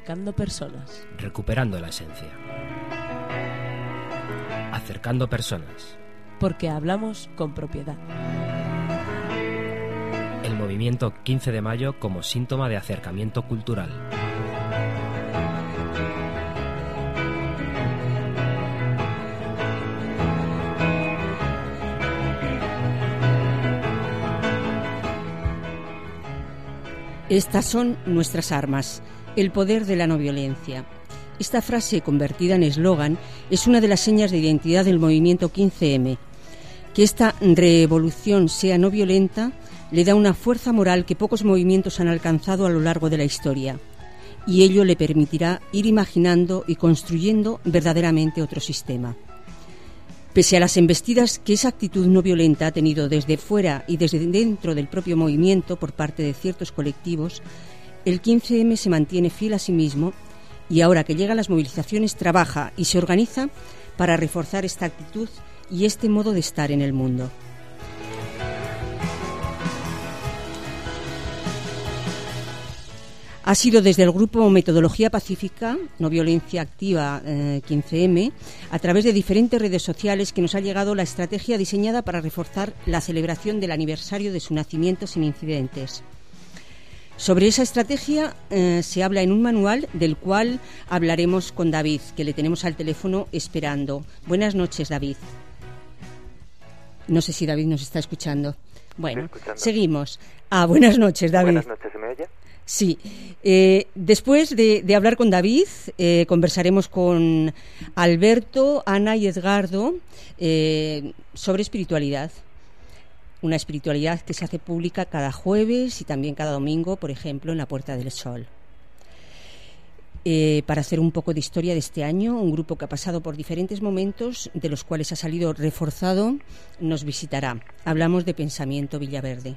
Acercando personas. Recuperando la esencia. Acercando personas. Porque hablamos con propiedad. El movimiento 15 de mayo como síntoma de acercamiento cultural. Estas son nuestras armas, el poder de la no violencia. Esta frase, convertida en eslogan, es una de las señas de identidad del movimiento 15M. Que esta revolución sea no violenta le da una fuerza moral que pocos movimientos han alcanzado a lo largo de la historia, y ello le permitirá ir imaginando y construyendo verdaderamente otro sistema. Pese a las embestidas que esa actitud no violenta ha tenido desde fuera y desde dentro del propio movimiento por parte de ciertos colectivos, el 15M se mantiene fiel a sí mismo y ahora que llegan las movilizaciones trabaja y se organiza para reforzar esta actitud y este modo de estar en el mundo. Ha sido desde el grupo Metodología Pacífica, No Violencia Activa 15M, a través de diferentes redes sociales que nos ha llegado la estrategia diseñada para reforzar la celebración del aniversario de su nacimiento sin incidentes. Sobre esa estrategia se habla en un manual del cual hablaremos con David, que le tenemos al teléfono esperando. Buenas noches, David. No sé si David nos está escuchando. Bueno, seguimos. Buenas noches, David. Buenas noches, ¿se me oye? Sí. Después de hablar con David, conversaremos con Alberto, Ana y Edgardo sobre espiritualidad. Una espiritualidad que se hace pública cada jueves y también cada domingo, por ejemplo, en la Puerta del Sol. Para hacer un poco de historia de este año, un grupo que ha pasado por diferentes momentos, de los cuales ha salido reforzado, nos visitará. Hablamos de Pensamiento Villaverde.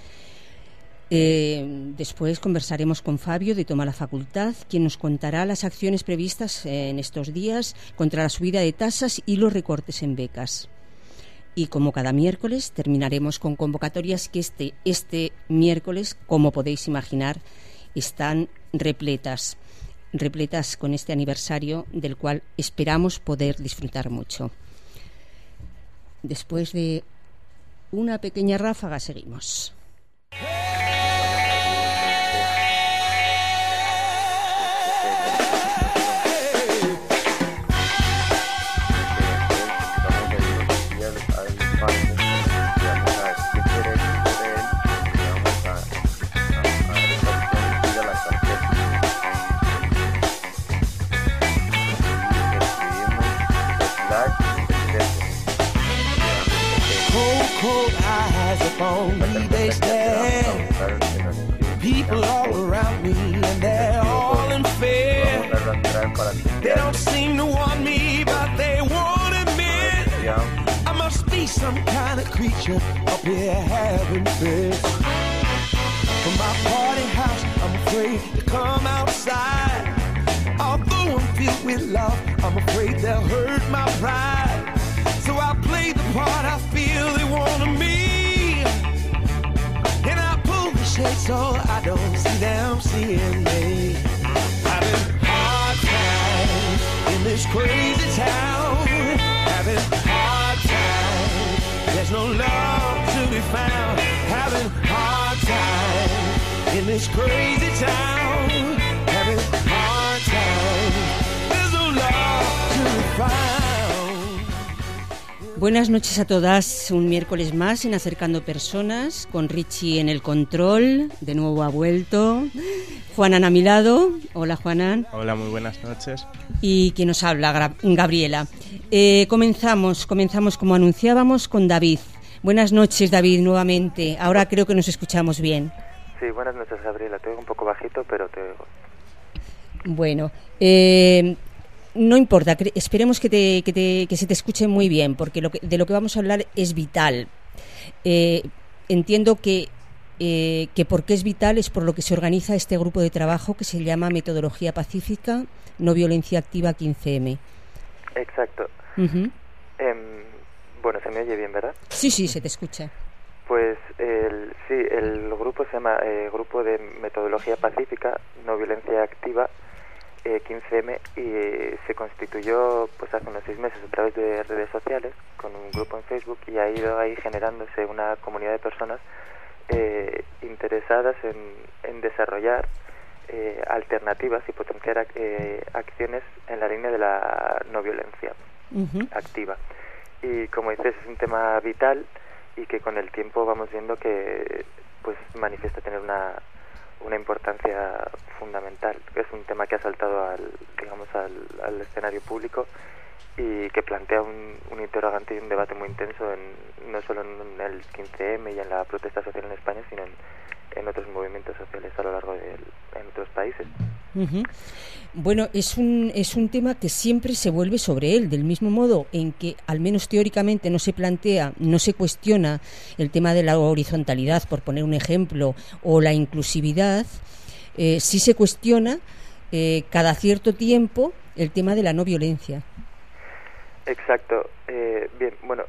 Después conversaremos con Fabio de Toma la Facultad, quien nos contará las acciones previstas en estos días contra la subida de tasas y los recortes en becas. Y como cada miércoles terminaremos con convocatorias que este miércoles, como podéis imaginar, están repletas con este aniversario del cual esperamos poder disfrutar mucho. Después de una pequeña ráfaga seguimos. Cold eyes upon me, they stare. People all around me, and they're all in fear. They don't seem to want me, but they won't admit I must be some kind of creature up here having fits. From my party house, I'm afraid to come outside. Although I'm filled with love, I'm afraid they'll hurt my pride. So I play the part I feel they want of me, and I pull the shade so I don't see them seeing me. Having hard time in this crazy town, having hard time, there's no love to be found. Having hard time in this crazy town, having hard time, there's no love to be found. Buenas noches a todas, un miércoles más en Acercando Personas, con Richie en el control, de nuevo ha vuelto, Juanan a mi lado. Hola, Juanan. Hola, muy buenas noches. Y quien nos habla, Gabriela. Comenzamos como anunciábamos con David. Buenas noches, David, nuevamente. Ahora creo que nos escuchamos bien. Sí, buenas noches, Gabriela. Te oigo un poco bajito, pero te oigo. Bueno, no importa, esperemos que se te escuche muy bien, porque de lo que vamos a hablar es vital. Entiendo que porque es vital es por lo que se organiza este grupo de trabajo que se llama Metodología Pacífica, No Violencia Activa 15M. Exacto. Uh-huh. Bueno, se me oye bien, ¿verdad? Sí, se te escucha. Pues el grupo se llama Grupo de Metodología Pacífica, No Violencia Activa, 15M, y se constituyó pues hace unos 6 meses a través de redes sociales con un grupo en Facebook, y ha ido ahí generándose una comunidad de personas interesadas en desarrollar alternativas y potenciar acciones en la línea de la no violencia activa. Y como dices, es un tema vital y que con el tiempo vamos viendo que pues manifiesta tener una importancia fundamental. Es un tema que ha saltado al escenario público y que plantea un interrogante y un debate muy intenso no solo en el 15M y en la protesta social en España, sino en otros movimientos sociales a lo largo en otros países. Bueno, es un tema que siempre se vuelve sobre él, del mismo modo en que, al menos teóricamente, no se plantea, no se cuestiona el tema de la horizontalidad, por poner un ejemplo, o la inclusividad, sí se cuestiona cada cierto tiempo el tema de la no violencia. Exacto. Bien, bueno,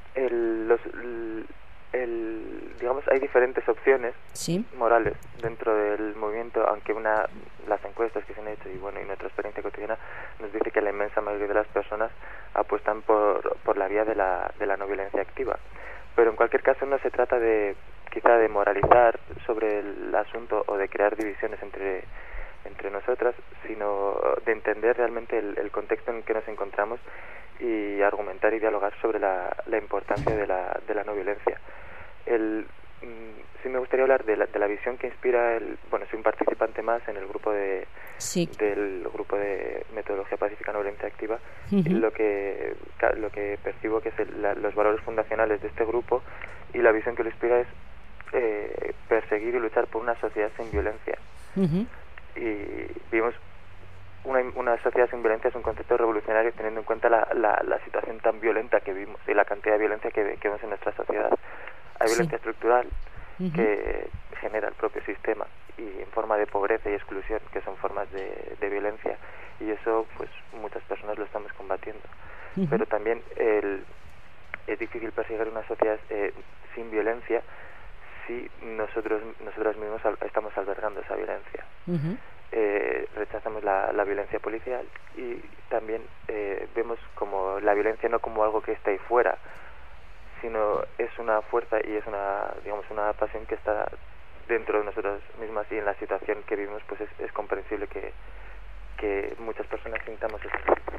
digamos, hay diferentes opciones morales dentro del movimiento, aunque las encuestas que se han hecho y nuestra experiencia cotidiana nos dice que la inmensa mayoría de las personas apuestan por la vía de la no violencia activa. Pero en cualquier caso no se trata quizá de moralizar sobre el asunto o de crear divisiones entre nosotras, sino de entender realmente el contexto en el que nos encontramos y argumentar y dialogar sobre la importancia de la no violencia. Sí me gustaría hablar de la visión que inspira soy un participante más en el grupo del grupo de metodología pacífica no violencia activa. Y lo que percibo que es los valores fundacionales de este grupo, y la visión que lo inspira es perseguir y luchar por una sociedad sin violencia. Y vivimos una sociedad sin violencia es un concepto revolucionario, teniendo en cuenta la situación tan violenta que vivimos y la cantidad de violencia que vemos en nuestra sociedad. Hay violencia estructural que genera el propio sistema, y en forma de pobreza y exclusión, que son formas de violencia, y eso pues muchas personas lo estamos combatiendo. Pero también es difícil perseguir una sociedad sin violencia si nosotras mismos estamos albergando esa violencia. Rechazamos la violencia policial, y también vemos como la violencia no como algo que está ahí fuera, sino es una fuerza y es una pasión que está dentro de nosotras mismas, y en la situación que vivimos pues es comprensible que muchas personas sintamos eso.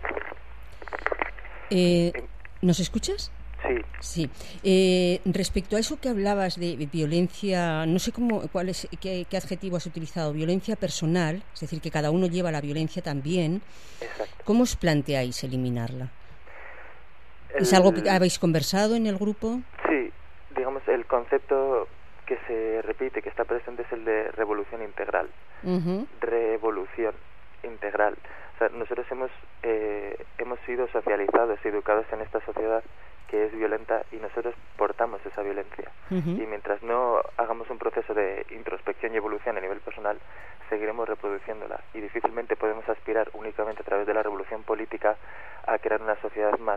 ¿Nos escuchas? Sí. Respecto a eso que hablabas de violencia, no sé qué adjetivo has utilizado, violencia personal, es decir, que cada uno lleva la violencia también. Exacto. ¿Cómo os planteáis eliminarla? ¿Es algo que habéis conversado en el grupo? Sí, digamos, el concepto que se repite, que está presente, es el de revolución integral. Revolución integral. O sea, nosotros hemos sido socializados y educados en esta sociedad que es violenta, y nosotros portamos esa violencia. Y mientras no hagamos un proceso de introspección y evolución a nivel personal, seguiremos reproduciéndola, y difícilmente podemos aspirar únicamente a través de la revolución política a crear una sociedad más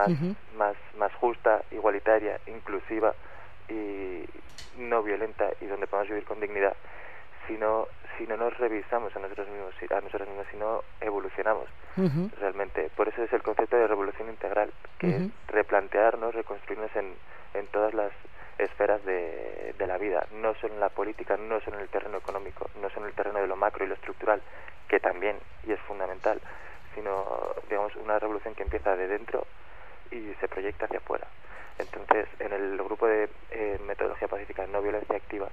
justa, igualitaria, inclusiva y no violenta, y donde podamos vivir con dignidad, si no nos revisamos a nosotros mismos, si no evolucionamos realmente. Por eso es el concepto de revolución integral, que es replantearnos, reconstruirnos en todas las esferas de la vida, no solo en la política, no solo en el terreno económico, no solo en el terreno de lo macro y lo estructural, que también y es fundamental, sino, digamos, una revolución que empieza de dentro y se proyecta hacia afuera. Entonces, en el grupo de metodología pacífica no violencia activa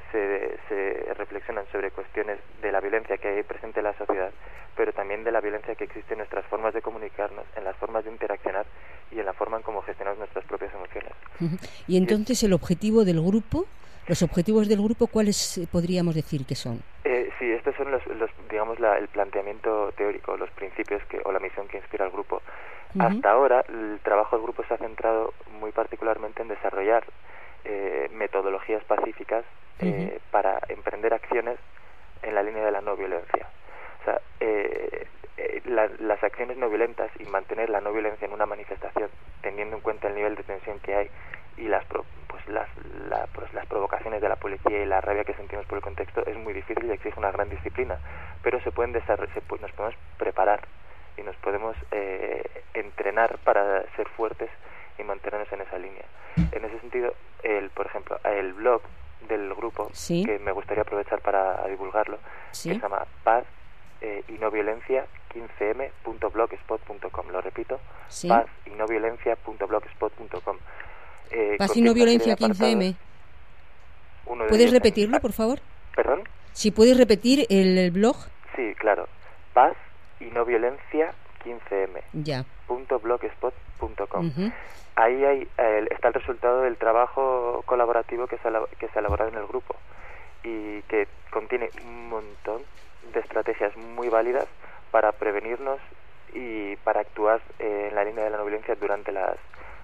se reflexionan sobre cuestiones de la violencia que hay presente en la sociedad, pero también de la violencia que existe en nuestras formas de comunicarnos, en las formas de interaccionar y en la forma en cómo gestionamos nuestras propias emociones. Y entonces el objetivo del grupo, los objetivos del grupo, ¿cuáles podríamos decir que son? Sí, estos son los digamos, el planteamiento teórico, los principios o la misión que inspira al grupo. Hasta ahora, el trabajo del grupo se ha centrado muy particularmente en desarrollar metodologías pacíficas para emprender acciones en la línea de la no violencia. O sea, las acciones no violentas y mantener la no violencia en una manifestación, teniendo en cuenta el nivel de tensión que hay y la las provocaciones de la policía y la rabia que sentimos por el contexto es muy difícil y exige una gran disciplina, pero nos podemos preparar y nos podemos entrenar para ser fuertes y mantenernos en esa línea. En ese sentido, por ejemplo, el blog del grupo, ¿sí?, que me gustaría aprovechar para divulgarlo, ¿sí?, que se llama Paz y no violencia 15m.blogspot.com. Lo repito, ¿sí?, paz y no violencia.blogspot.com. Paz y no violencia 15m. ¿Puedes repetirlo, por favor? ¿Perdón? Si puedes repetir el blog. Sí, claro. Paz y no violencia 15m. Ya. .blogspot.com. Uh-huh. Ahí está el resultado del trabajo colaborativo que se ha elaborado en el grupo y que contiene un montón de estrategias muy válidas para prevenirnos y para actuar en la línea de la no violencia durante las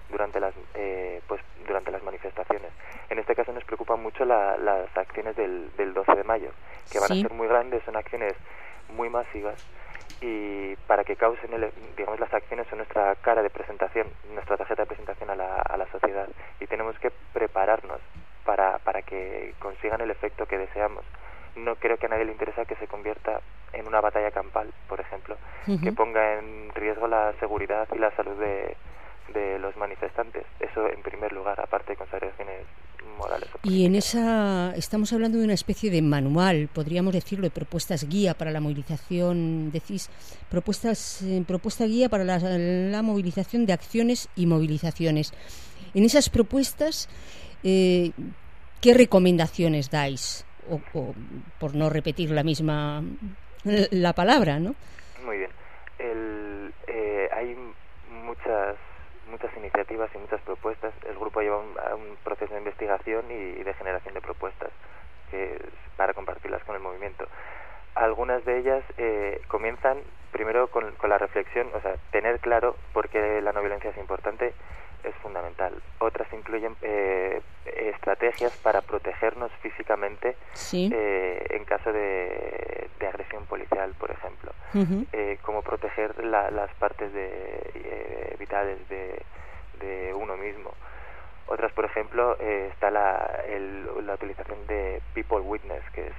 manifestaciones. En este caso nos preocupan mucho las acciones del 12 de mayo, que van, ¿sí?, a ser muy grandes, son acciones muy masivas, y para que causen, las acciones son nuestra cara de presentación, nuestra tarjeta de presentación a la sociedad, y tenemos que prepararnos para que consigan el efecto que deseamos. No creo que a nadie le interesa que se convierta en una batalla campal, por ejemplo, uh-huh, que ponga en riesgo la seguridad y la salud de los manifestantes. Eso en primer lugar, aparte de consideraciones morales. Y en esa estamos hablando de una especie de manual, podríamos decirlo, de propuestas guía para la movilización, decís, propuesta guía para la movilización de acciones y movilizaciones. En esas propuestas, ¿qué recomendaciones dais? O por no repetir la palabra, ¿no? Muy bien. Hay muchas iniciativas y muchas propuestas. El grupo lleva un proceso de investigación y de generación de propuestas para compartirlas con el movimiento. Algunas de ellas comienzan primero con la reflexión, o sea, tener claro por qué la no violencia es importante es fundamental. Otras incluyen estrategias para protegernos físicamente, ¿sí?, en caso de agresión policial, por ejemplo. Uh-huh. Cómo proteger las partes vitales de uno mismo. Otras, por ejemplo, está la utilización de people witness, que es,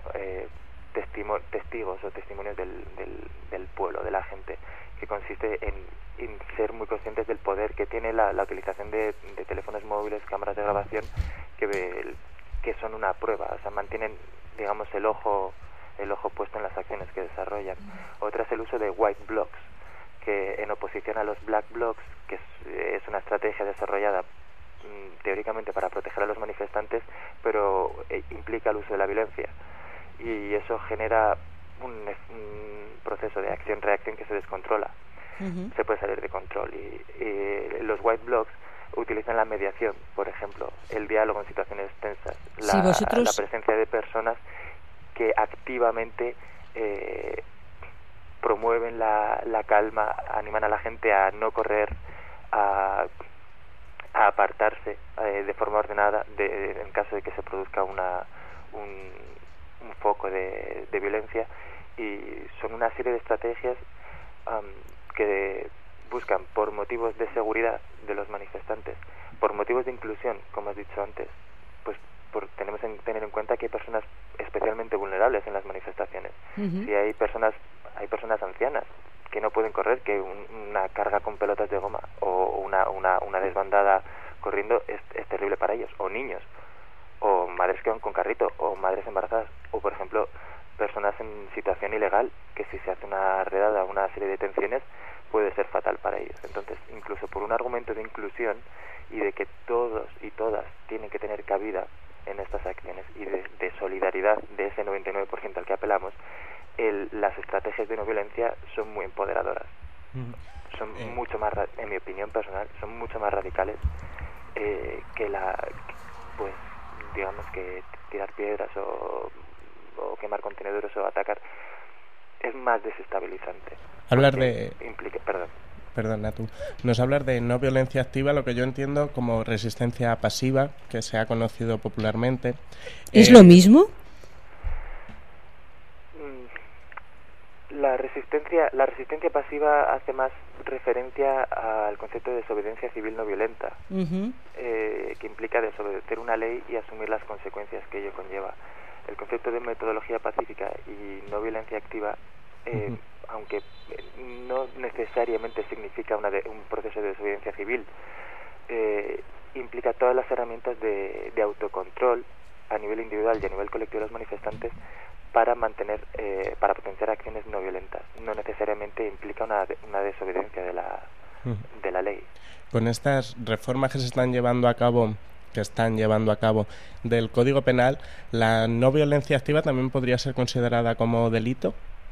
testigos o testimonios del pueblo, de la gente, que consiste en ser muy conscientes del poder que tiene la utilización de teléfonos móviles, cámaras de grabación, que son una prueba, o sea, mantienen, digamos, el ojo puesto en las acciones que desarrollan. Otra es el uso de white blocs, que en oposición a los black blocs, que es una estrategia desarrollada teóricamente para proteger a los manifestantes, pero implica el uso de la violencia, y eso genera un proceso de acción-reacción que se descontrola. Uh-huh. Se puede salir de control, y los white blocs utilizan la mediación, por ejemplo, el diálogo en situaciones tensas, la presencia de personas que activamente promueven la calma, animan a la gente a no correr, a apartarse de forma ordenada en caso de que se produzca un foco de violencia, y son una serie de estrategias que buscan, por motivos de seguridad de los manifestantes, por motivos de inclusión, como has dicho antes, pues tenemos que tener en cuenta que hay personas especialmente vulnerables en las manifestaciones. Uh-huh. Si hay personas ancianas que no pueden correr, que una carga con pelotas de goma o una desbandada corriendo es terrible para ellos, o niños, o madres que van con carrito, o madres embarazadas, o por ejemplo personas en situación ilegal, que si se hace una redada, una serie de detenciones, puede ser fatal para ellos. Entonces, incluso por un argumento de inclusión y de que todos y todas tienen que tener cabida en estas acciones, y de solidaridad de ese 99% al que apelamos, las estrategias de no violencia son muy empoderadoras. Son mucho más, en mi opinión personal, son mucho más radicales que que tirar piedras o quemar contenedores o atacar. Es más desestabilizante. Perdona tú. Nos hablas de no violencia activa, lo que yo entiendo como resistencia pasiva, que se ha conocido popularmente. ¿Es lo mismo? La resistencia pasiva hace más referencia al concepto de desobediencia civil no violenta, que implica desobedecer una ley y asumir las consecuencias que ello conlleva. El concepto de metodología pacífica y no violencia activa, aunque no necesariamente significa un proceso de desobediencia civil, implica todas las herramientas de autocontrol a nivel individual y a nivel colectivo de los manifestantes para potenciar acciones no violentas. No necesariamente implica una desobediencia de la ley. Con estas reformas que están llevando a cabo del Código Penal, ¿la no violencia activa también podría ser considerada como delito?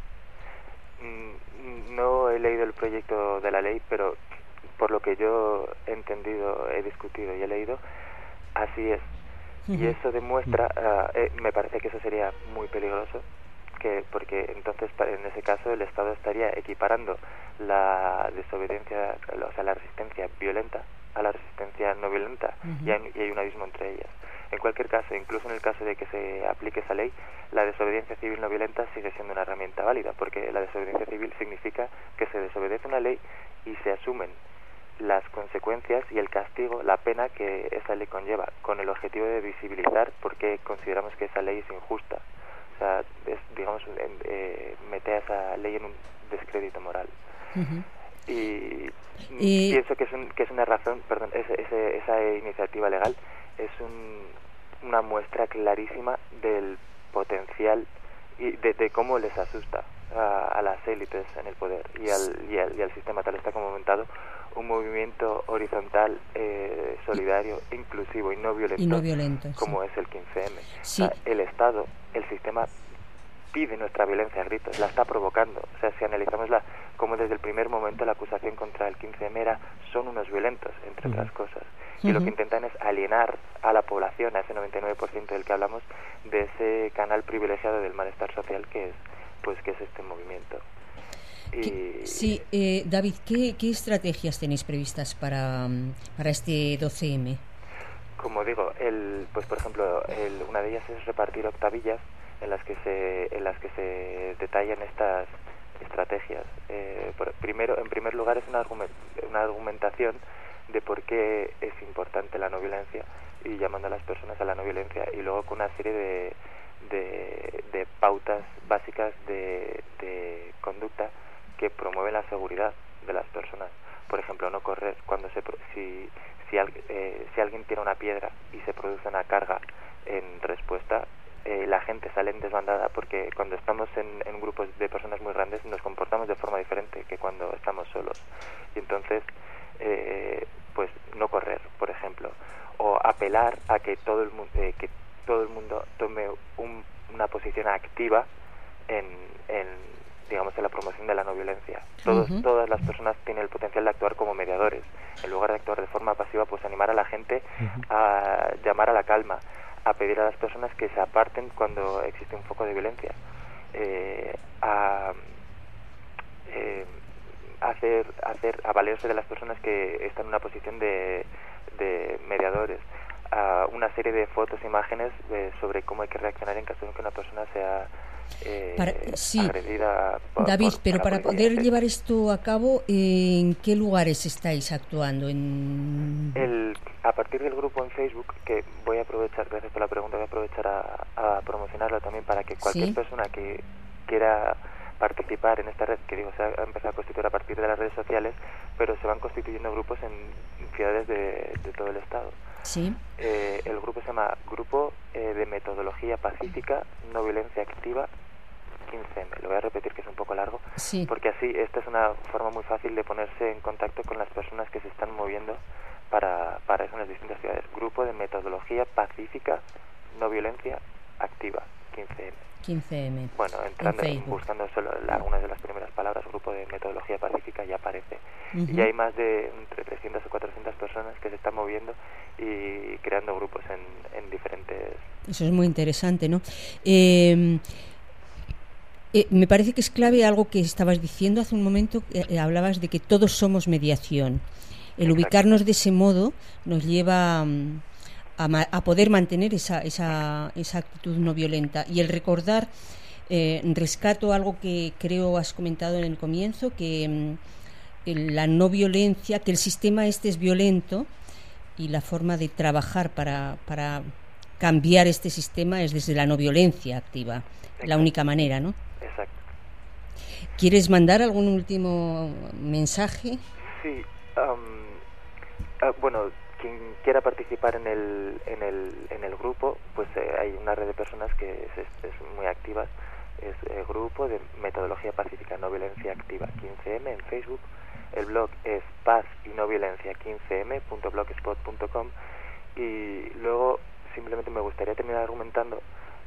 No he leído el proyecto de la ley, pero por lo que yo he entendido, he discutido y he leído, así es. Y eso demuestra, me parece que eso sería muy peligroso, porque entonces en ese caso el Estado estaría equiparando la desobediencia, o sea, la resistencia violenta a la resistencia no violenta, y hay un abismo entre ellas. En cualquier caso, incluso en el caso de que se aplique esa ley, la desobediencia civil no violenta sigue siendo una herramienta válida, porque la desobediencia civil significa que se desobedece una ley y se asumen las consecuencias y el castigo, la pena que esa ley conlleva, con el objetivo de visibilizar por qué consideramos que esa ley es injusta. O sea, mete a esa ley en un descrédito moral. Y pienso que es una razón, esa iniciativa legal es una muestra clarísima del potencial y de cómo les asusta a las élites en el poder y al sistema, tal está como montado un movimiento horizontal, solidario, inclusivo y no violento, como es el 15M. Sí. O sea, el Estado, el sistema pide nuestra violencia a gritos, la está provocando. O sea, si analizamos como desde el primer momento la acusación contra el 15M son unos violentos, entre otras cosas. Y lo que intentan es alienar a la población, a ese 99% del que hablamos, de ese canal privilegiado del malestar social que es este movimiento. Sí, David, ¿qué estrategias tenéis previstas para este 12M? Como digo, pues por ejemplo, una de ellas es repartir octavillas en las que se detallan estas estrategias. En primer lugar, es una argumentación de por qué es importante la no violencia y llamando a las personas a la no violencia, y luego con una serie de pautas básicas de conducta que promueven la seguridad de las personas. Por ejemplo, no correr cuando si alguien tira una piedra y se produce una carga en respuesta, la gente sale en desbandada, porque cuando estamos en grupos de personas muy grandes nos comportamos de forma diferente que cuando estamos solos. Y entonces, pues no correr, por ejemplo, o apelar a que todo el mundo tome una posición activa en la promoción de la no violencia. Todas las personas tienen el potencial de actuar como mediadores. En lugar de actuar de forma pasiva, pues animar a la gente a llamar a la calma, a pedir a las personas que se aparten cuando existe un foco de violencia, a valerse de las personas que están en una posición de mediadores, a una serie de fotos e imágenes sobre cómo hay que reaccionar en caso de que una persona sea agredida David, pero para poder llevar esto a cabo, ¿en qué lugares estáis actuando? A partir del grupo en Facebook, que voy a aprovechar, gracias por la pregunta, voy a aprovechar a promocionarlo también para que cualquier persona que quiera participar en esta red, que digo, se ha empezado a constituir a partir de las redes sociales, pero se van constituyendo grupos en ciudades de todo el estado. Sí. El grupo se llama Grupo de Metodología Pacífica, No Violencia Activa, 15M. Lo voy a repetir, que es un poco largo, porque así esta es una forma muy fácil de ponerse en contacto con las personas que se están moviendo para eso en las distintas ciudades. Grupo de Metodología Pacífica, No Violencia Activa, 15M. Bueno, buscando solo algunas de las primeras palabras, Grupo de Metodología Pacífica, ya aparece. Y hay más de entre 300 o 400 personas que se están moviendo y creando grupos en diferentes... Eso es muy interesante, ¿no? Me parece que es clave algo que estabas diciendo hace un momento, hablabas de que todos somos mediación. El ubicarnos de ese modo nos lleva a poder mantener esa actitud no violenta, y el recordar rescato algo que creo has comentado en el comienzo, que la no violencia, que el sistema este es violento y la forma de trabajar para cambiar este sistema es desde la no violencia activa. Exacto. La única manera, ¿no? Exacto. ¿Quieres mandar algún último mensaje? Sí. Bueno, quien quiera participar en el grupo, pues hay una red de personas que es muy activas. Es el grupo de Metodología Pacífica No Violencia Activa 15M en Facebook. El blog es paz y no violencia 15m.blogspot.com. Y luego simplemente me gustaría terminar argumentando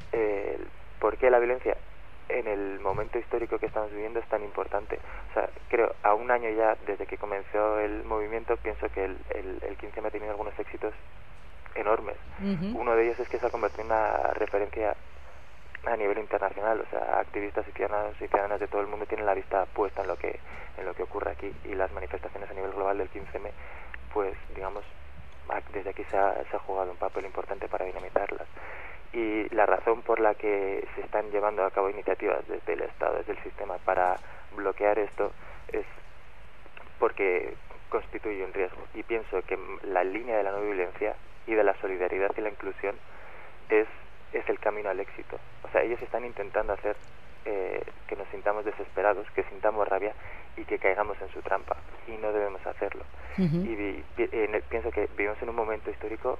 por qué la violencia en el momento histórico que estamos viviendo es tan importante. O sea, creo, a un año ya desde que comenzó el movimiento, pienso que el 15M ha tenido algunos éxitos enormes. Uno de ellos es que se ha convertido en una referencia a nivel internacional. O sea, activistas y ciudadanas de todo el mundo tienen la vista puesta en lo que ocurre aquí, y las manifestaciones a nivel global del 15M, pues digamos, desde aquí se ha jugado un papel importante para dinamitarlas. Y la razón por la que se están llevando a cabo iniciativas desde el Estado, desde el sistema, para bloquear esto, es porque constituye un riesgo. Y pienso que la línea de la no violencia y de la solidaridad y la inclusión es el camino al éxito. O sea, ellos están intentando hacer que nos sintamos desesperados, que sintamos rabia y que caigamos en su trampa, y no debemos hacerlo. Y pienso que vivimos en un momento histórico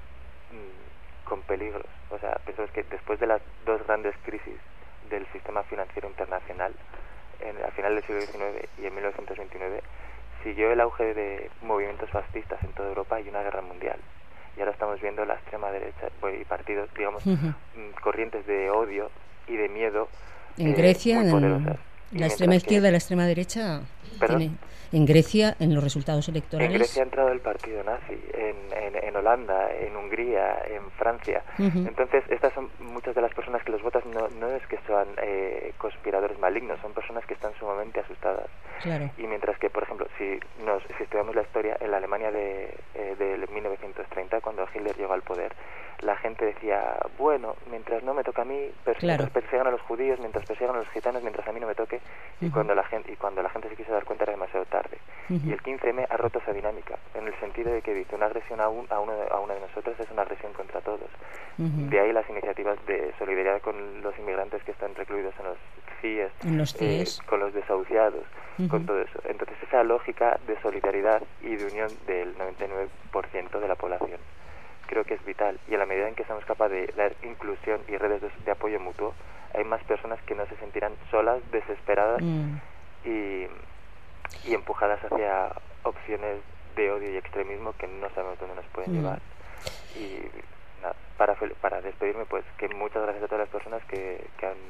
con peligros. O sea, pienso que después de las dos grandes crisis del sistema financiero internacional, a final del siglo XIX y en 1929, siguió el auge de movimientos fascistas en toda Europa y una guerra mundial. Y ahora estamos viendo la extrema derecha y partidos, digamos, corrientes de odio y de miedo en Grecia, muy poderosas. La extrema izquierda y la extrema derecha en Grecia, en los resultados electorales. En Grecia ha entrado el partido nazi, en Holanda, en Hungría, en Francia. Entonces, estas son muchas de las personas que los votan. No es que sean conspiradores malignos, son personas que están sumamente asustadas. Claro. Y mientras que, por ejemplo, si estudiamos la historia, en la Alemania de 1930, cuando Hitler llegó al poder, la gente decía, bueno, mientras no me toca a mí, mientras persigan a los judíos, mientras persigan a los gitanos, mientras a mí no me toque. Y cuando la gente se quiso dar cuenta era demasiado tarde. Y el 15M ha roto esa dinámica, en el sentido de que dice, una agresión a uno de nosotros es una agresión contra todos. De ahí las iniciativas de solidaridad con los inmigrantes que están recluidos en los CIES, con los desahuciados, con todo eso. Entonces, esa lógica de solidaridad y de unión del 99% de la población creo que es vital, y a la medida en que seamos capaces de dar inclusión y redes de apoyo mutuo, hay más personas que no se sentirán solas, desesperadas y empujadas hacia opciones de odio y extremismo que no sabemos dónde nos pueden llevar. Y nada, para despedirme, pues que muchas gracias a todas las personas que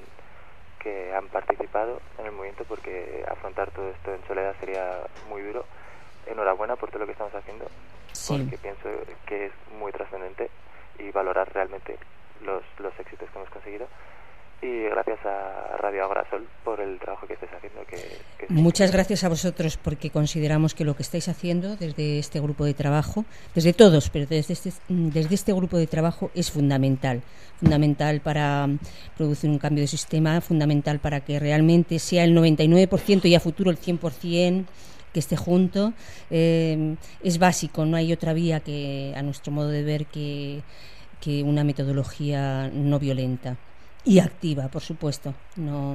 han participado en el movimiento, porque afrontar todo esto en soledad sería muy duro. Enhorabuena por todo lo que estamos haciendo, porque pienso que es muy trascendente, y valorar realmente los éxitos que hemos conseguido. Y gracias a Radio Agorasol por el trabajo que estáis haciendo. Muchas gracias a vosotros, porque consideramos que lo que estáis haciendo desde este grupo de trabajo, desde todos, pero desde este grupo de trabajo, es fundamental para producir un cambio de sistema, fundamental para que realmente sea el 99% y a futuro el 100%, que esté junto. Es básico, no hay otra vía que, a nuestro modo de ver, que una metodología no violenta y activa, por supuesto, no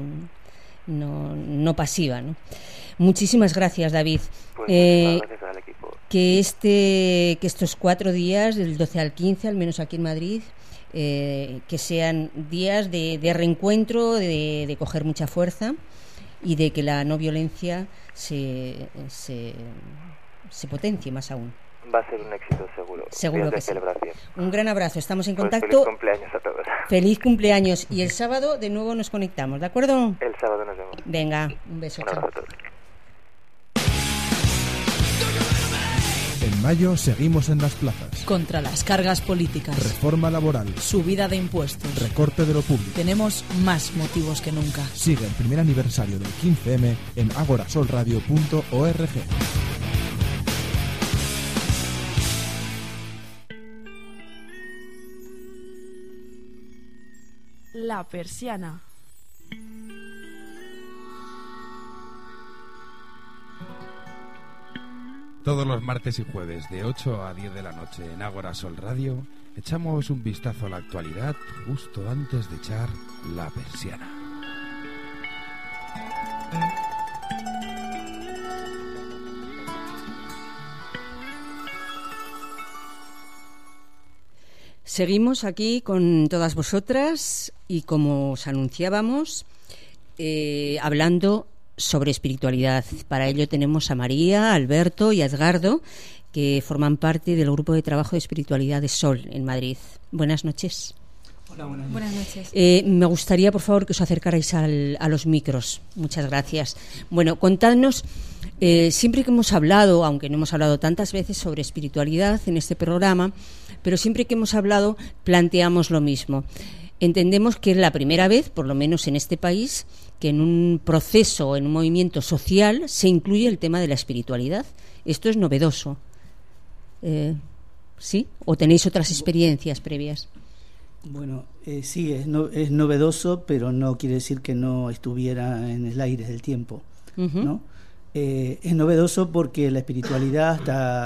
pasiva, ¿no? Muchísimas gracias, David. Pues gracias al equipo. Que estos 4 días, del 12 al 15, al menos aquí en Madrid, que sean días de reencuentro, de coger mucha fuerza, y de que la no violencia se potencie más aún. Va a ser un éxito seguro que sí. Celebración. Un gran abrazo, estamos en contacto. Feliz cumpleaños a todos. Feliz cumpleaños, y el sábado de nuevo nos conectamos, ¿de acuerdo? El sábado nos vemos. Venga, un beso. Un abrazo a todos. En mayo seguimos en las plazas. Contra las cargas políticas. Reforma laboral. Subida de impuestos. Recorte de lo público. Tenemos más motivos que nunca. Sigue el primer aniversario del 15M en agorasolradio.org. La Persiana. Todos los martes y jueves de 8 a 10 de la noche en Ágora Sol Radio echamos un vistazo a la actualidad justo antes de echar la persiana. Seguimos aquí con todas vosotras y, como os anunciábamos, hablando sobre espiritualidad. Para ello tenemos a María, a Alberto y a Edgardo, que forman parte del grupo de trabajo de espiritualidad de Sol en Madrid. Buenas noches. Hola, buenas noches. Me gustaría, por favor, que os acercarais a los micros. Muchas gracias. Bueno, contadnos, siempre que hemos hablado, aunque no hemos hablado tantas veces sobre espiritualidad en este programa, pero siempre que hemos hablado planteamos lo mismo. Entendemos que es la primera vez, por lo menos en este país, que en un proceso, en un movimiento social, se incluye el tema de la espiritualidad. Esto es novedoso. ¿Sí? ¿O tenéis otras experiencias previas? Bueno, sí, es novedoso, pero no quiere decir que no estuviera en el aire del tiempo, ¿no? Es novedoso porque la espiritualidad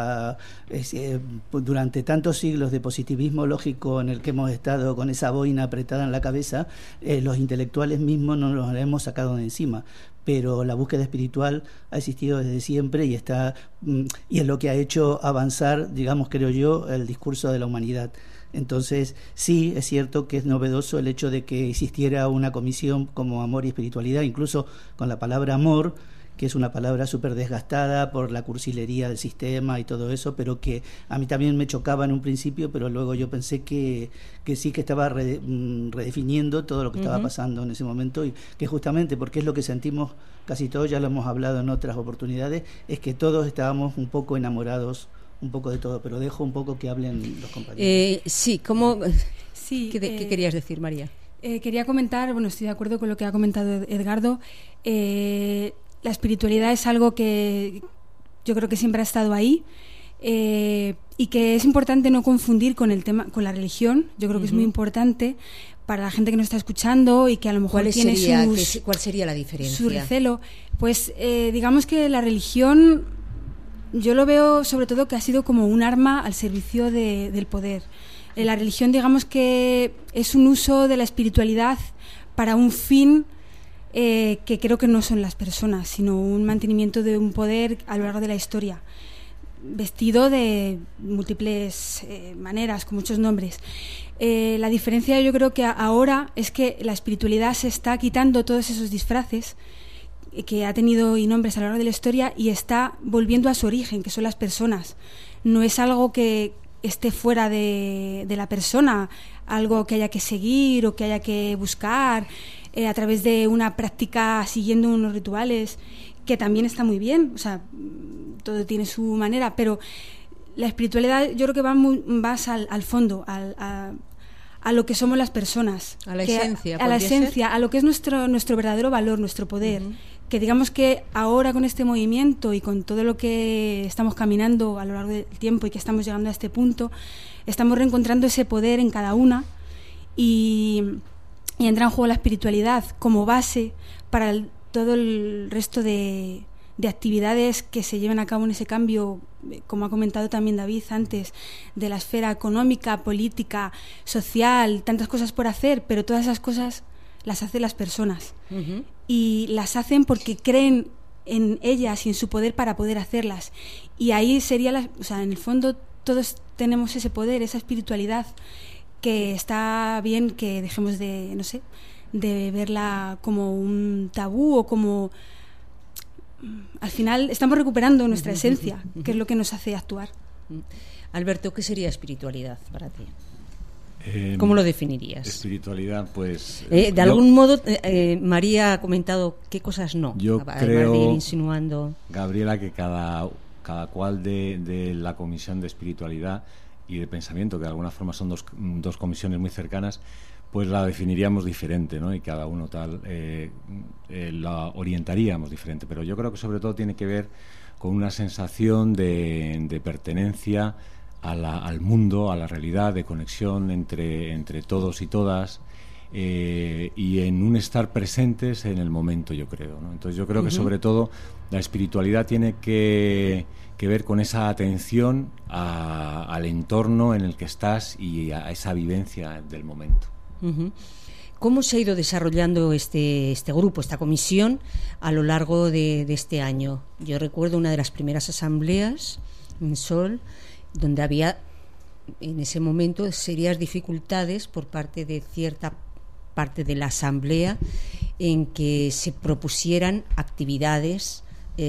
durante tantos siglos de positivismo lógico en el que hemos estado con esa boina apretada en la cabeza, los intelectuales mismos no nos la hemos sacado de encima, pero la búsqueda espiritual ha existido desde siempre y es lo que ha hecho avanzar, digamos, creo yo, el discurso de la humanidad. Entonces, sí, es cierto que es novedoso el hecho de que existiera una comisión como Amor y Espiritualidad, incluso con la palabra amor, que es una palabra súper desgastada por la cursilería del sistema y todo eso, pero que a mí también me chocaba en un principio, pero luego yo pensé que sí, que estaba redefiniendo todo lo que estaba pasando en ese momento, y que justamente porque es lo que sentimos casi todos, ya lo hemos hablado en otras oportunidades, es que todos estábamos un poco enamorados, un poco de todo, pero dejo un poco que hablen los compañeros. ¿Qué querías decir, María? Quería comentar, bueno, estoy de acuerdo con lo que ha comentado Edgardo. La espiritualidad es algo que yo creo que siempre ha estado ahí, y que es importante no confundir con el tema, con la religión. Yo creo que es muy importante para la gente que nos está escuchando y que a lo mejor ¿Cuál sería la diferencia? Su recelo. Pues digamos que la religión, yo lo veo sobre todo que ha sido como un arma al servicio del poder. La religión, digamos que es un uso de la espiritualidad para un fin que creo que no son las personas, sino un mantenimiento de un poder a lo largo de la historia, vestido de múltiples maneras, con muchos nombres. La diferencia, yo creo que ahora, es que la espiritualidad se está quitando todos esos disfraces que ha tenido y nombres a lo largo de la historia, y está volviendo a su origen, que son las personas. No es algo que esté fuera de la persona, algo que haya que seguir o que haya que buscar a través de una práctica siguiendo unos rituales, que también está muy bien, o sea, todo tiene su manera, pero la espiritualidad yo creo que va más al fondo, a lo que somos las personas, a la esencia, a lo que es nuestro verdadero valor, nuestro poder, que digamos que ahora con este movimiento y con todo lo que estamos caminando a lo largo del tiempo y que estamos llegando a este punto, estamos reencontrando ese poder en cada una, y entra en juego la espiritualidad como base para todo el resto de actividades que se llevan a cabo en ese cambio, como ha comentado también David antes, de la esfera económica, política, social, tantas cosas por hacer, pero todas esas cosas las hacen las personas, y las hacen porque creen en ellas y en su poder para poder hacerlas, y ahí sería o sea, en el fondo todos tenemos ese poder, esa espiritualidad, que está bien que dejemos de, no sé, de verla como un tabú, o como, al final estamos recuperando nuestra esencia, que es lo que nos hace actuar. Alberto, ¿qué sería espiritualidad para ti? ¿Cómo lo definirías? Espiritualidad, pues... de algún modo, María ha comentado qué cosas no. Yo creo, de ir insinuando... Gabriela, que cada cual de la Comisión de Espiritualidad y de Pensamiento, que de alguna forma son dos comisiones muy cercanas, pues la definiríamos diferente, ¿no? Y cada uno la orientaríamos diferente. Pero yo creo que sobre todo tiene que ver con una sensación de pertenencia al mundo, a la realidad, de conexión entre todos y todas, y en un estar presentes en el momento, yo creo, ¿no? Entonces yo creo que sobre todo la espiritualidad tiene que ver con esa atención al entorno en el que estás y a esa vivencia del momento. ¿Cómo se ha ido desarrollando este grupo, esta comisión, a lo largo de este año? Yo recuerdo una de las primeras asambleas en Sol, donde había en ese momento serias dificultades por parte de cierta parte de la asamblea en que se propusieran actividades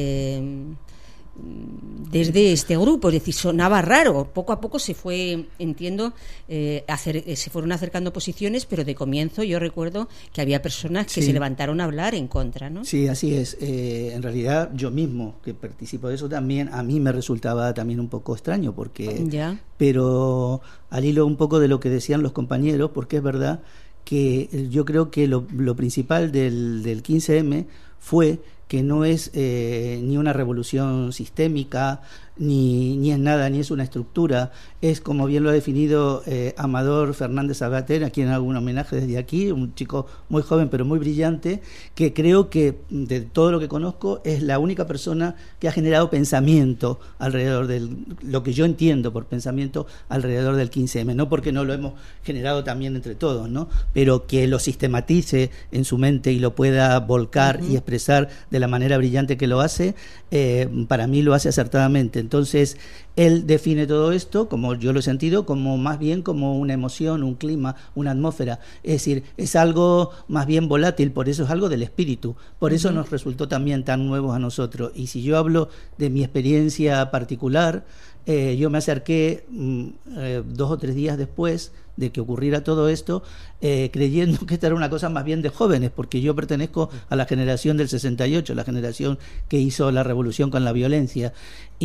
desde este grupo, es decir, sonaba raro. Poco a poco se fue, entiendo, se fueron acercando posiciones, pero de comienzo yo recuerdo que había personas que se levantaron a hablar en contra, ¿no? Sí, así es. En realidad yo mismo que participo de eso también, a mí me resultaba también un poco extraño, porque pero al hilo un poco de lo que decían los compañeros, porque es verdad que yo creo que lo principal del 15M fue que no es ni una revolución sistémica, ni es nada, ni es una estructura. Es, como bien lo ha definido Amador Fernández Sabater, a quien hago un homenaje desde aquí, un chico muy joven pero muy brillante, que creo que de todo lo que conozco es la única persona que ha generado pensamiento alrededor lo que yo entiendo por pensamiento alrededor del 15M, no porque no lo hemos generado también entre todos, ¿no? Pero que lo sistematice en su mente y lo pueda volcar y expresar de la manera brillante que lo hace, para mí lo hace acertadamente. Entonces él define todo esto, como yo lo he sentido, como más bien como una emoción, un clima, una atmósfera. Es decir, es algo más bien volátil, por eso es algo del espíritu. Por eso nos resultó también tan nuevos a nosotros. Y si yo hablo de mi experiencia particular, yo me acerqué 2 o 3 días después de que ocurriera todo esto, creyendo que esta era una cosa más bien de jóvenes, porque yo pertenezco a la generación del 68, la generación que hizo la revolución con la violencia,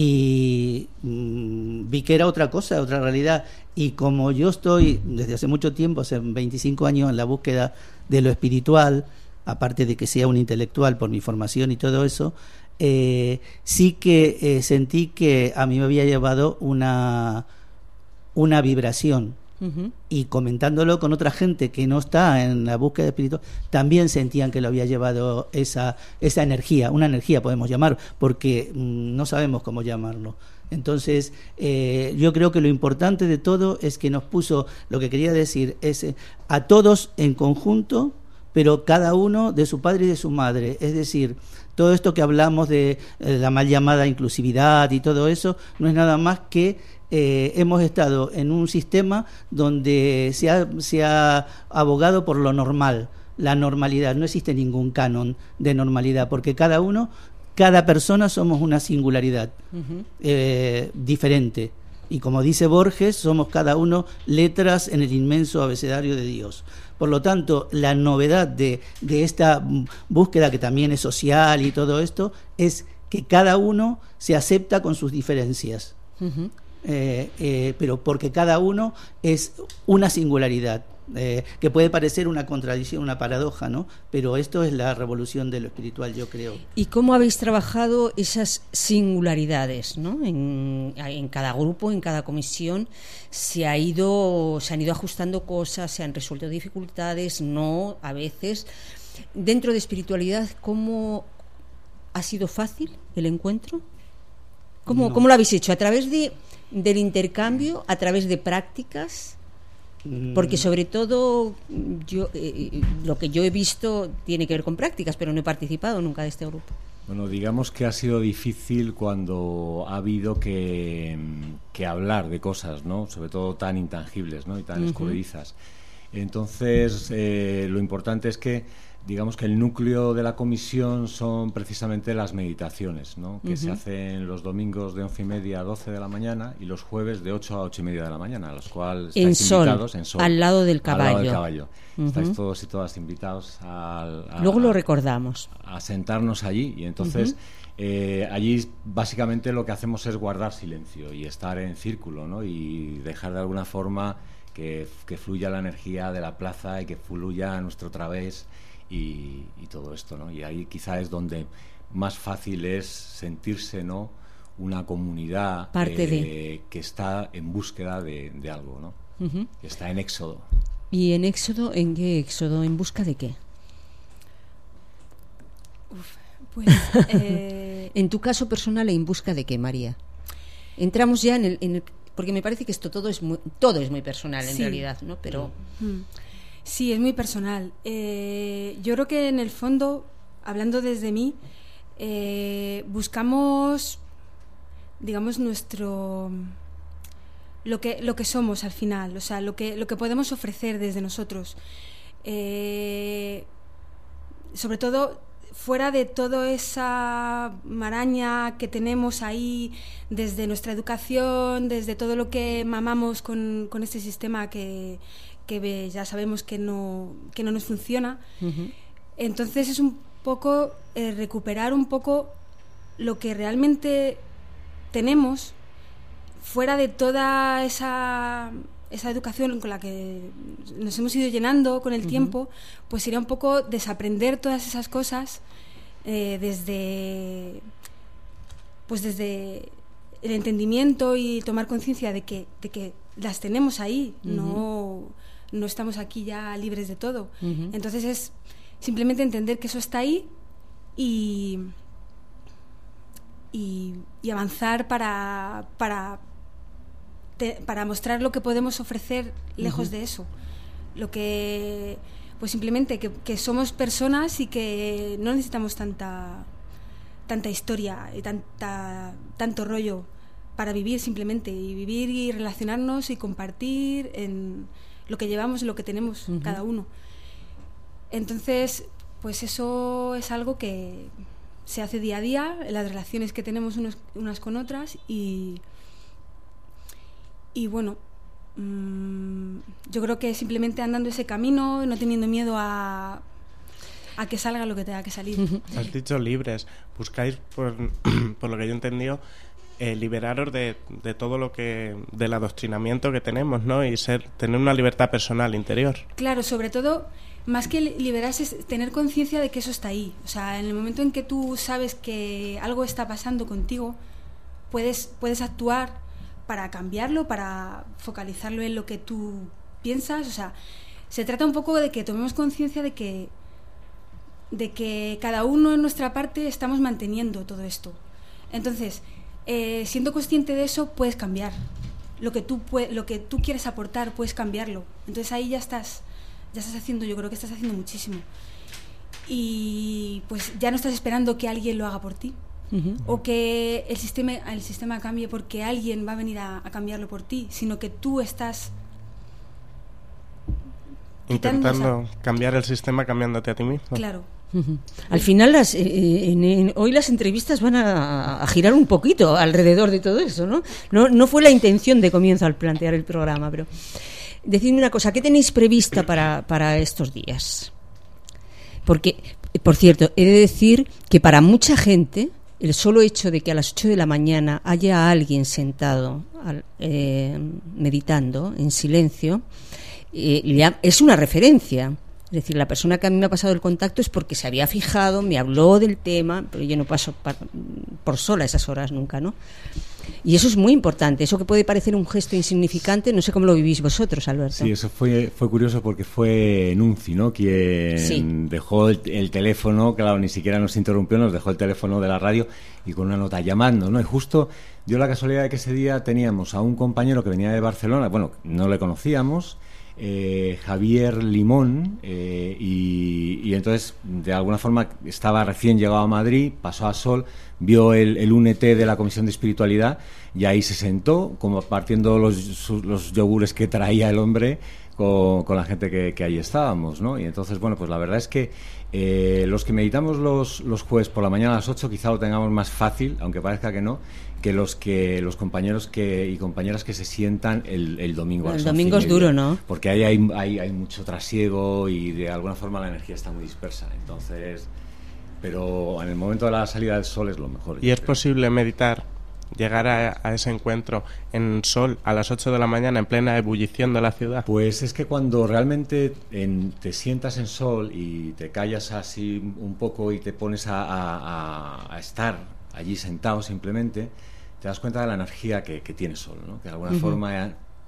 y vi que era otra cosa, otra realidad. Y como yo estoy desde hace mucho tiempo, hace 25 años, en la búsqueda de lo espiritual, aparte de que sea un intelectual por mi formación y todo eso, sí que sentí que a mí me había llevado una vibración. Y comentándolo con otra gente que no está en la búsqueda espiritual, también sentían que lo había llevado esa energía, una energía podemos llamar, porque no sabemos cómo llamarlo. Entonces yo creo que lo importante de todo es que nos puso, lo que quería decir es a todos en conjunto, pero cada uno de su padre y de su madre. Es decir, todo esto que hablamos de la mal llamada inclusividad y todo eso, no es nada más que hemos estado en un sistema donde se ha abogado por lo normal, la normalidad. No existe ningún canon de normalidad, porque cada persona somos una singularidad diferente. Y como dice Borges, somos cada uno letras en el inmenso abecedario de Dios. Por lo tanto, la novedad de esta búsqueda, que también es social y todo esto, es que cada uno se acepta con sus diferencias. Pero porque cada uno es una singularidad, que puede parecer una contradicción, una paradoja, ¿no? Pero esto es la revolución de lo espiritual, yo creo. ¿Y cómo habéis trabajado esas singularidades, ¿no? En cada grupo, en cada comisión, se han ido ajustando cosas, se han resuelto dificultades, no, a veces. Dentro de espiritualidad, ¿cómo ha sido fácil el encuentro? ¿Cómo lo habéis hecho? ¿A través del intercambio, a través de prácticas? Porque sobre todo yo lo que yo he visto tiene que ver con prácticas, pero no he participado nunca de este grupo. Bueno, digamos que ha sido difícil cuando ha habido que hablar de cosas, ¿no? Sobre todo tan intangibles, ¿no? Y tan escurridizas. Entonces, lo importante es que, digamos que el núcleo de la comisión son precisamente las meditaciones, ¿no? Que se hacen los domingos de 11:30 a 12 de la mañana y los jueves de 8 a 8:30 de la mañana, a los cuales estáis invitados en Sol, al lado del caballo. Al lado del caballo. Estáis todos y todas invitados luego lo recordamos. A sentarnos allí, y entonces allí básicamente lo que hacemos es guardar silencio y estar en círculo, ¿no? Y dejar de alguna forma que fluya la energía de la plaza y que fluya a nuestro través y todo esto, ¿no? Y ahí quizá es donde más fácil es sentirse, ¿no? Una comunidad que está en búsqueda de algo, ¿no? Que está en éxodo. ¿Y en Éxodo, en qué Éxodo? ¿En busca de qué? Pues, en tu caso personal, ¿en busca de qué, María? Entramos ya en el porque me parece que esto todo es muy personal en realidad, ¿no? Pero sí, es muy personal. Yo creo que en el fondo, hablando desde mí, buscamos, digamos, lo que somos al final, o sea, lo que podemos ofrecer desde nosotros. Sobre todo fuera de toda esa maraña que tenemos ahí desde nuestra educación, desde todo lo que mamamos con este sistema que ya sabemos que no nos funciona. Uh-huh. Entonces es un poco recuperar un poco lo que realmente tenemos fuera de toda esa educación con la que nos hemos ido llenando con el tiempo, pues sería un poco desaprender todas esas cosas desde el entendimiento y tomar conciencia de que las tenemos ahí, no estamos aquí ya libres de todo. Entonces es simplemente entender que eso está ahí y avanzar para mostrar lo que podemos ofrecer lejos de eso. Lo que, pues simplemente que somos personas y que no necesitamos tanta historia y tanto rollo para vivir simplemente, y vivir y relacionarnos y compartir en lo que llevamos, lo que tenemos cada uno. Entonces, pues eso es algo que se hace día a día en las relaciones que tenemos unas con otras y bueno, yo creo que simplemente andando ese camino, no teniendo miedo a que salga lo que tenga que salir. Has dicho libres, buscáis, por lo que yo he entendido, liberaros de todo lo que, del adoctrinamiento que tenemos, ¿no? Y tener una libertad personal interior. Claro, sobre todo, más que liberarse, es tener conciencia de que eso está ahí. O sea, en el momento en que tú sabes que algo está pasando contigo, puedes actuar para cambiarlo, para focalizarlo en lo que tú piensas. O sea, se trata un poco de que tomemos conciencia de que cada uno en nuestra parte estamos manteniendo todo esto. Entonces, siendo consciente de eso, puedes cambiar. Lo que tú quieres aportar, puedes cambiarlo. Entonces ahí ya estás haciendo, yo creo que estás haciendo muchísimo. Y pues ya no estás esperando que alguien lo haga por ti. O que el sistema cambie porque alguien va a venir a cambiarlo por ti, sino que tú estás intentando cambiar el sistema cambiándote a ti mismo. Claro. Al final hoy las entrevistas van a girar un poquito alrededor de todo eso, ¿no? No fue la intención de comienzo al plantear el programa, pero decidme una cosa, ¿qué tenéis prevista para estos días? Porque, por cierto, he de decir que para mucha gente el solo hecho de que a las 8 de la mañana haya alguien sentado meditando en silencio es una referencia. Es decir, la persona que a mí me ha pasado el contacto es porque se había fijado, me habló del tema, pero yo no paso por sola esas horas nunca, ¿no? Y eso es muy importante. Eso que puede parecer un gesto insignificante, no sé cómo lo vivís vosotros, Alberto. Sí, eso fue curioso porque fue Nunci, ¿no? Quien dejó el teléfono, claro, ni siquiera nos interrumpió, nos dejó el teléfono de la radio y con una nota llamando, ¿no? Y justo dio la casualidad de que ese día teníamos a un compañero que venía de Barcelona, bueno, no le conocíamos, Javier Limón, y entonces de alguna forma estaba recién llegado a Madrid, pasó a Sol, vio el UNT de la Comisión de Espiritualidad y ahí se sentó compartiendo los yogures que traía el hombre con la gente que ahí estábamos, ¿no? Y entonces, bueno, pues la verdad es que los que meditamos los jueves por la mañana a las 8 quizá lo tengamos más fácil, aunque parezca que no, que los compañeros y compañeras que se sientan el domingo. El domingo es duro, ¿no? Porque ahí hay mucho trasiego y de alguna forma la energía está muy dispersa. Entonces, pero en el momento de la salida del sol es lo mejor. ¿Y es posible meditar, llegar a ese encuentro en sol a las 8 de la mañana en plena ebullición de la ciudad? Pues es que cuando realmente te sientas en sol y te callas así un poco y te pones a estar allí sentado simplemente, te das cuenta de la energía que tiene Sol, ¿no? Que de alguna forma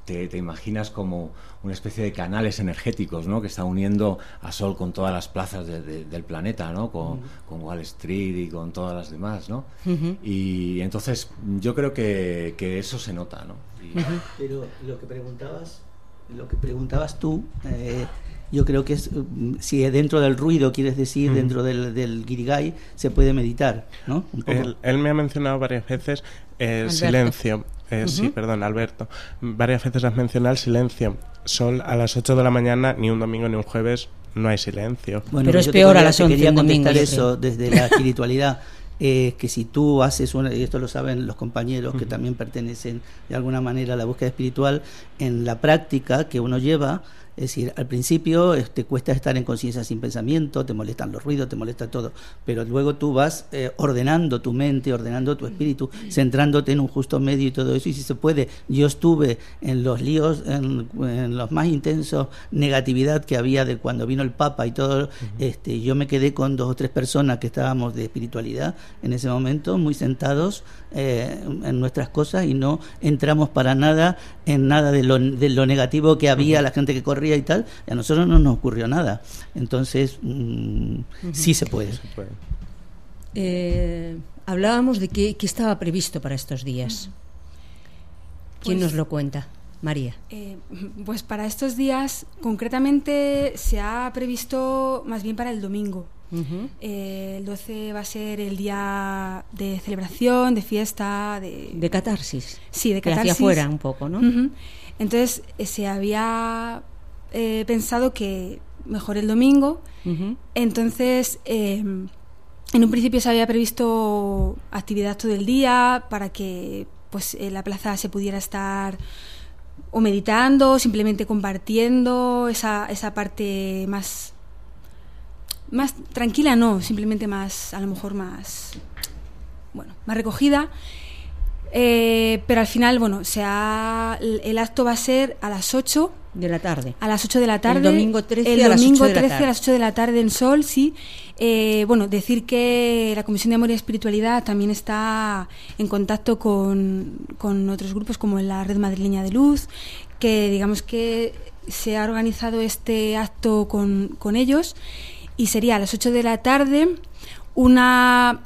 te imaginas como una especie de canales energéticos, ¿no? Que está uniendo a Sol con todas las plazas del planeta, ¿no? Con Wall Street y con todas las demás, ¿no? Y entonces yo creo que eso se nota, ¿no? Pero lo que preguntabas tú, yo creo que es, si dentro del ruido, quieres decir, dentro del guirigay, se puede meditar, ¿no? Él me ha mencionado varias veces silencio. Sí, perdón, Alberto. Varias veces has mencionado el silencio. Sol, a las 8 de la mañana, ni un domingo ni un jueves, no hay silencio. Bueno, pero es peor a las 11 quería un domingo. Contestar eso desde la espiritualidad. Que si tú haces y esto lo saben los compañeros que también pertenecen de alguna manera a la búsqueda espiritual, en la práctica que uno lleva, es decir, al principio te cuesta estar en conciencia sin pensamiento, te molestan los ruidos, te molesta todo, pero luego tú vas ordenando tu mente, ordenando tu espíritu, centrándote en un justo medio y todo eso, y si se puede. Yo estuve en los líos, en los más intensos, negatividad que había de cuando vino el Papa y todo, yo me quedé con 2 o 3 personas que estábamos de espiritualidad en ese momento, muy sentados en nuestras cosas, y no entramos para nada en nada de lo negativo que había, la gente que corría y tal, y a nosotros no nos ocurrió nada. Entonces sí se puede. Hablábamos de qué estaba previsto para estos días. ¿Quién nos lo cuenta? María. Pues para estos días concretamente se ha previsto más bien para el domingo. El 12 va a ser el día de celebración, de fiesta, de catarsis. Sí, de catarsis. Hacia afuera un poco, ¿no? Entonces se había pensado que mejor el domingo. Entonces en un principio se había previsto actividad todo el día para que pues en la plaza se pudiera estar o meditando, o simplemente compartiendo esa parte más tranquila, no, simplemente más, a lo mejor más recogida, pero al final, el acto va a ser a las 8 de la tarde. A las 8 de la tarde. El domingo 13 a las 8 de la tarde. A las 8 de la tarde en Sol, sí. Decir que la Comisión de Amor y Espiritualidad también está en contacto con otros grupos como la Red Madrileña de Luz, que digamos que se ha organizado este acto con ellos. Y sería a las 8 de la tarde una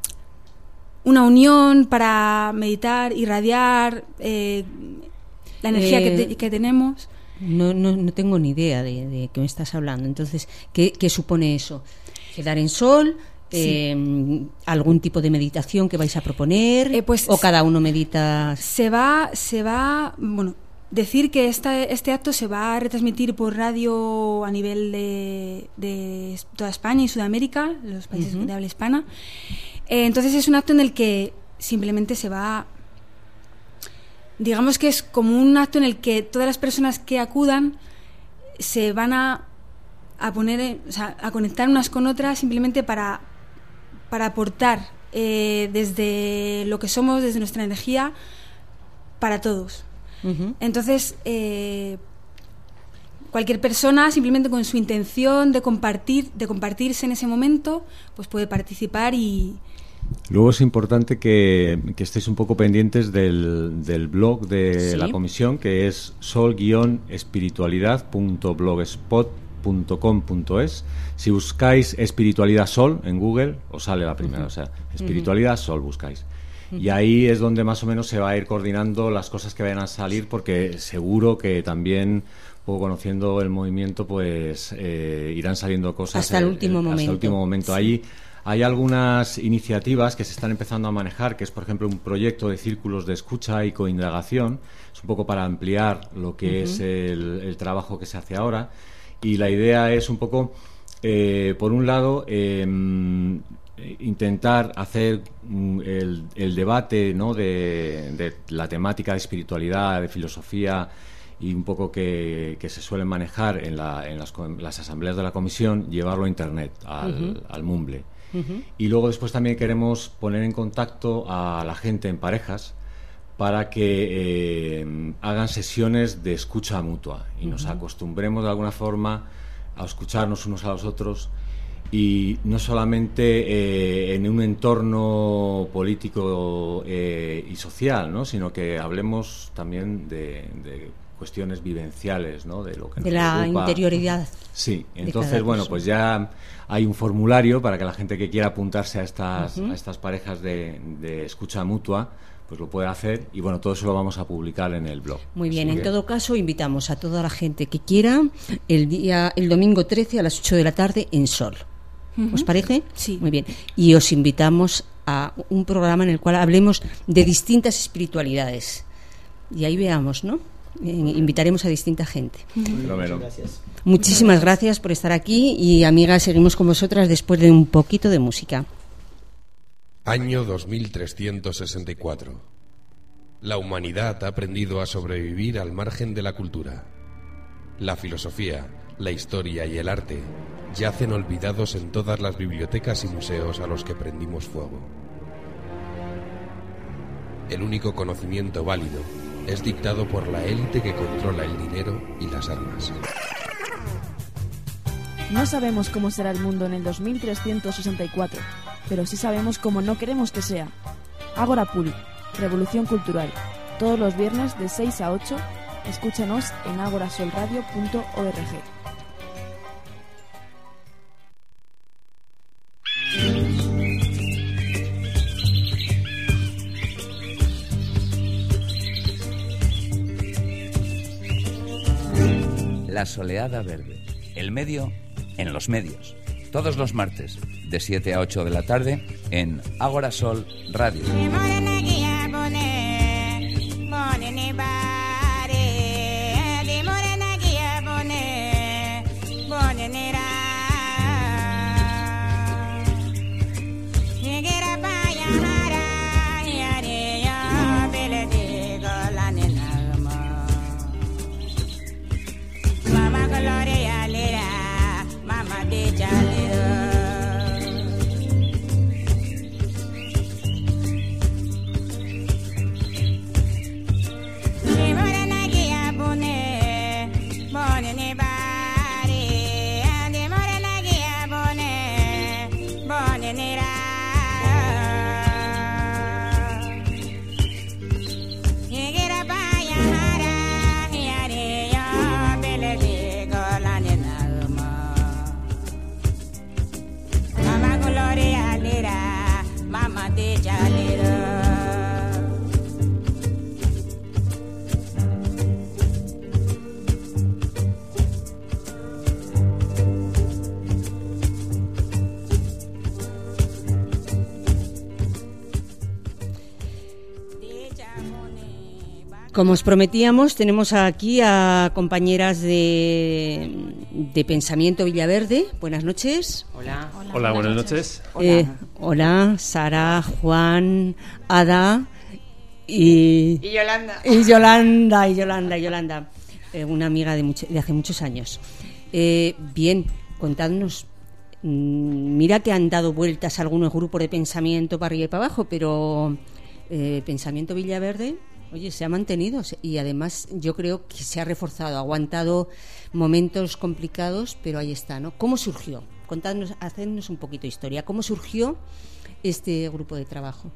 unión para meditar, irradiar la energía que tenemos. No tengo ni idea de qué me estás hablando. Entonces, ¿qué supone eso? ¿Quedar en Sol? Sí. ¿Algún tipo de meditación que vais a proponer? ¿O cada uno medita? Se va decir que este acto se va a retransmitir por radio a nivel de toda España y Sudamérica, los países de habla hispana. Entonces es un acto en el que simplemente se va, digamos que es como un acto en el que todas las personas que acudan se van a poner, a conectar unas con otras simplemente para aportar desde lo que somos, desde nuestra energía, para todos. Entonces cualquier persona simplemente con su intención de compartirse en ese momento pues puede participar. Y luego es importante que estéis un poco pendientes del blog de la comisión, que es sol-espiritualidad.blogspot.com.es. Si buscáis espiritualidad Sol en Google, os sale la primera, o sea, espiritualidad Sol buscáis. Y ahí es donde más o menos se va a ir coordinando las cosas que vayan a salir, porque seguro que también, poco conociendo el movimiento, pues irán saliendo cosas hasta el último momento. Sí. Hay algunas iniciativas que se están empezando a manejar, que es, por ejemplo, un proyecto de círculos de escucha y coindagación. Es un poco para ampliar lo que es el trabajo que se hace ahora. Y la idea es un poco, por un lado, intentar hacer el debate, ¿no?, de la temática de espiritualidad, de filosofía, y un poco que se suelen manejar en las asambleas de la comisión, llevarlo a internet, al Mumble. Y luego después también queremos poner en contacto a la gente en parejas para que hagan sesiones de escucha mutua y nos acostumbremos de alguna forma a escucharnos unos a los otros, y no solamente en un entorno político y social, ¿no?, sino que hablemos también de cuestiones vivenciales, ¿no? De lo que de nos la preocupa. Interioridad. Sí, entonces, bueno, pues ya hay un formulario para que la gente que quiera apuntarse a estas parejas de escucha mutua, pues lo puede hacer, y bueno, todo eso lo vamos a publicar en el blog. Muy bien, en todo caso invitamos a toda la gente que quiera el domingo 13 a las 8 de la tarde en Sol. ¿Os parece? Sí. Muy bien. Y os invitamos a un programa en el cual hablemos de distintas espiritualidades. Y ahí veamos, ¿no? Invitaremos a distinta gente. Gracias. Muchísimas gracias por estar aquí, y amigas, seguimos con vosotras después de un poquito de música. Año 2364. La humanidad ha aprendido a sobrevivir al margen de la cultura. La filosofía, la historia y el arte yacen olvidados en todas las bibliotecas y museos a los que prendimos fuego. El único conocimiento válido es dictado por la élite que controla el dinero y las armas. No sabemos cómo será el mundo en el 2364, pero sí sabemos cómo no queremos que sea. Ágora Puri, Revolución Cultural. Todos los viernes de 6 a 8, escúchanos en agorasolradio.org. La Soleada Verde, el medio en los medios. Todos los martes, de 7 a 8 de la tarde, en Ágora Sol Radio. Como os prometíamos, tenemos aquí a compañeras de Pensamiento Villaverde. Buenas noches. Hola. Hola, buenas noches. Hola, Sara, Juan, Ada y Yolanda. Y Yolanda. Una amiga de hace muchos años. Bien, contadnos. Mira que han dado vueltas algunos grupos de pensamiento para arriba y para abajo, pero Pensamiento Villaverde, oye, se ha mantenido, y además yo creo que se ha reforzado, ha aguantado momentos complicados, pero ahí está, ¿no? ¿Cómo surgió? Contadnos, hacednos un poquito de historia. ¿Cómo surgió este grupo de trabajo?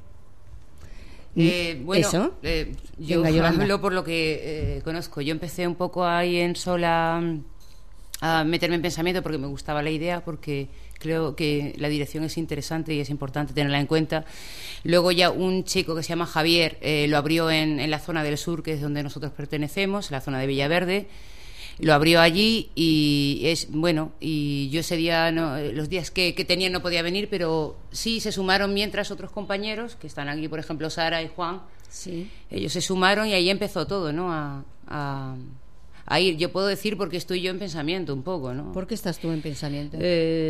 Bueno, ¿Eso? Yo Venga, hablo por lo que conozco. Yo empecé un poco ahí en Sola a meterme en pensamiento porque me gustaba la idea, porque creo que la dirección es interesante y es importante tenerla en cuenta. Luego ya un chico que se llama Javier lo abrió en la zona del sur, que es donde nosotros pertenecemos, la zona de Villaverde. Lo abrió allí y yo ese día, los días que tenía no podía venir, pero sí se sumaron mientras otros compañeros que están aquí, por ejemplo Sara y Juan, sí. Ellos se sumaron y ahí empezó todo, ¿no? A ir, yo puedo decir porque estoy yo en pensamiento un poco, ¿no? ¿Por qué estás tú en pensamiento?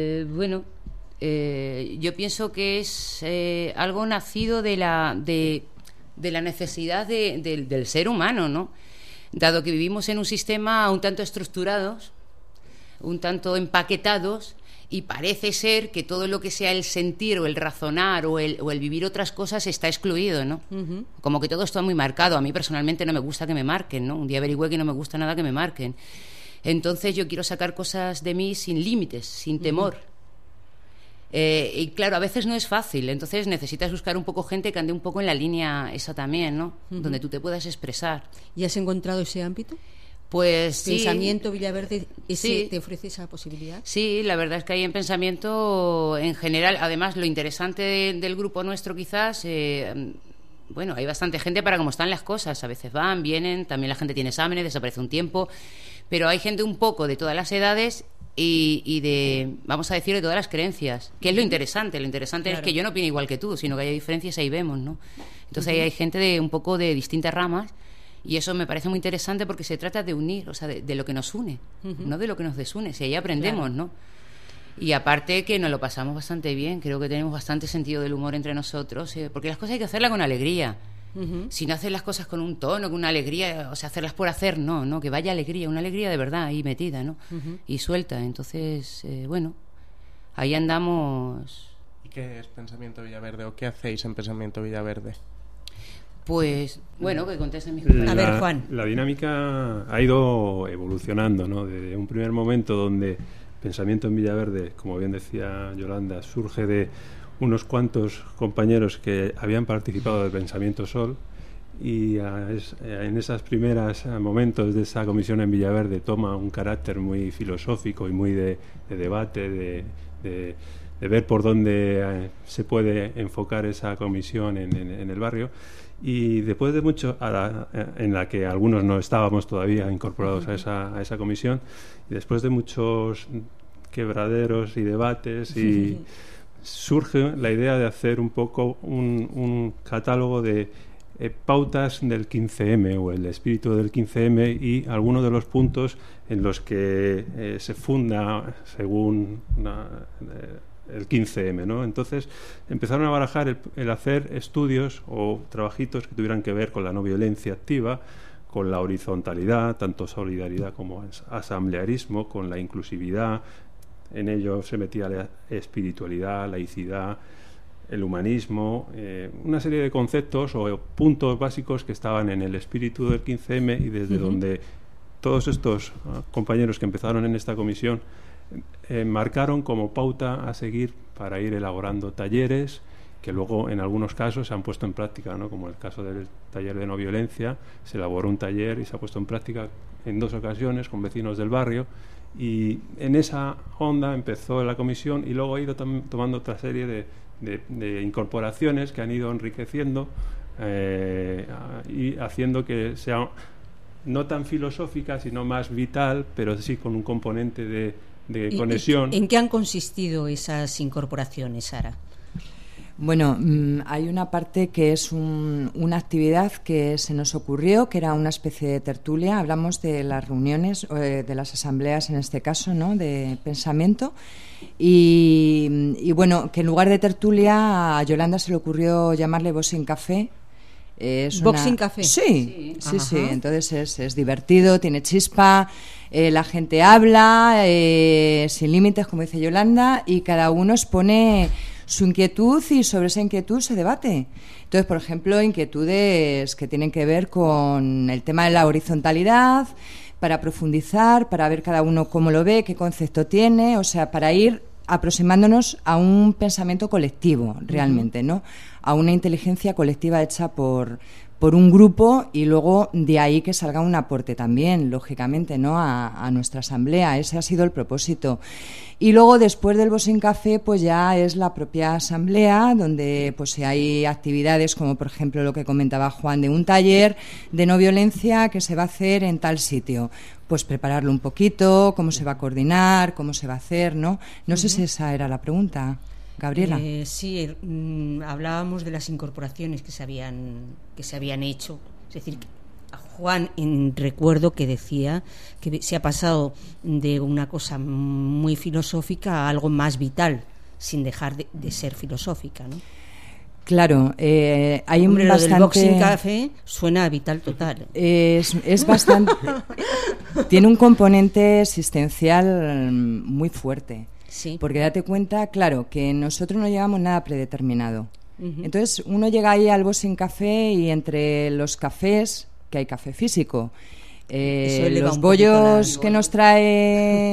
Yo pienso que es algo nacido de la necesidad del ser humano, ¿no? Dado que vivimos en un sistema un tanto estructurados, un tanto empaquetados, y parece ser que todo lo que sea el sentir o el razonar o el vivir otras cosas está excluido, ¿no? Uh-huh. Como que todo está muy marcado. A mí personalmente no me gusta que me marquen, ¿no? Un día averigüé que no me gusta nada que me marquen. Entonces yo quiero sacar cosas de mí sin límites, sin temor. Y claro, a veces no es fácil, entonces necesitas buscar un poco gente que ande un poco en la línea esa también, ¿no? Donde tú te puedas expresar. ¿Y has encontrado ese ámbito? Pues Pensamiento Villaverde sí. ¿Te ofrece esa posibilidad? Sí, la verdad es que hay en Pensamiento en general, además lo interesante del grupo nuestro quizás, bueno, hay bastante gente para cómo están las cosas, a veces van, vienen, también la gente tiene exámenes, desaparece un tiempo, pero hay gente un poco de todas las edades y de, vamos a decir, de todas las creencias, que es lo interesante. Lo interesante es que yo no opino igual que tú, sino que hay diferencias, ahí vemos, ¿no? Entonces ahí hay gente de un poco de distintas ramas y eso me parece muy interesante porque se trata de unir, o sea, de lo que nos une, no de lo que nos desune, si ahí aprendemos, ¿no? Y aparte que nos lo pasamos bastante bien, creo que tenemos bastante sentido del humor entre nosotros, porque las cosas hay que hacerlas con alegría. Si no haces las cosas con un tono, con una alegría, o sea, hacerlas por hacer, no, que vaya alegría, una alegría de verdad ahí metida, ¿no? Y suelta. Entonces, bueno, ahí andamos. ¿Y qué es Pensamiento Villaverde o qué hacéis en Pensamiento Villaverde? Pues, bueno, que contesten mis compañeros. A ver, Juan. La dinámica ha ido evolucionando, ¿no? Desde un primer momento donde Pensamiento en Villaverde, como bien decía Yolanda, surge de unos cuantos compañeros que habían participado de Pensamiento Sol y en esos primeros momentos de esa comisión en Villaverde toma un carácter muy filosófico y muy de debate, de ver por dónde se puede enfocar esa comisión en el barrio. Y después de mucho, en la que algunos no estábamos todavía incorporados a esa comisión, y después de muchos quebraderos y debates y surge la idea de hacer un poco un catálogo de pautas del 15M o el espíritu del 15M y algunos de los puntos en los que se funda según el 15M, ¿no? Entonces empezaron a barajar el hacer estudios o trabajitos que tuvieran que ver con la no violencia activa, con la horizontalidad, tanto solidaridad como asamblearismo, con la inclusividad. En ello se metía la espiritualidad, laicidad, el humanismo, una serie de conceptos o puntos básicos que estaban en el espíritu del 15M y desde donde todos estos compañeros que empezaron en esta comisión marcaron como pauta a seguir para ir elaborando talleres que luego en algunos casos se han puesto en práctica, ¿no? Como el caso del taller de no violencia, se elaboró un taller y se ha puesto en práctica en 2 ocasiones con vecinos del barrio. Y en esa onda empezó la comisión y luego ha ido tomando otra serie de incorporaciones que han ido enriqueciendo y haciendo que sea no tan filosófica, sino más vital, pero sí con un componente de conexión. ¿En qué han consistido esas incorporaciones, Sara? Bueno, hay una parte que es una actividad que se nos ocurrió, que era una especie de tertulia. Hablamos de las reuniones, de las asambleas en este caso, ¿no? De pensamiento. Y bueno, que en lugar de tertulia a Yolanda se le ocurrió llamarle Boxing Café. ¿Boxing Café? Sí. Entonces es divertido, tiene chispa, la gente habla sin límites, como dice Yolanda, y cada uno expone su inquietud y sobre esa inquietud se debate. Entonces, por ejemplo, inquietudes que tienen que ver con el tema de la horizontalidad, para profundizar, para ver cada uno cómo lo ve, qué concepto tiene, o sea, para ir aproximándonos a un pensamiento colectivo, realmente, ¿no? A una inteligencia colectiva hecha por un grupo y luego de ahí que salga un aporte también, lógicamente, ¿no? A nuestra asamblea. Ese ha sido el propósito. Y luego, después del Boxing Café, pues ya es la propia asamblea, donde pues si hay actividades como, por ejemplo, lo que comentaba Juan, de un taller de no violencia que se va a hacer en tal sitio. Pues prepararlo un poquito, cómo se va a coordinar, cómo se va a hacer, ¿no? No sé si esa era la pregunta. Gabriela. Sí, hablábamos de las incorporaciones que se habían hecho. Es decir, Juan, recuerdo que decía que se ha pasado de una cosa muy filosófica a algo más vital, sin dejar de ser filosófica, ¿no? Claro, hay Hombre, bastante... Lo del Boxing Café suena a vital total. Es bastante... Tiene un componente existencial muy fuerte. Sí. Porque date cuenta, claro, que nosotros no llevamos nada predeterminado. Entonces, uno llega ahí al Boxing Café y entre los cafés, que hay café físico, los bollos que nos trae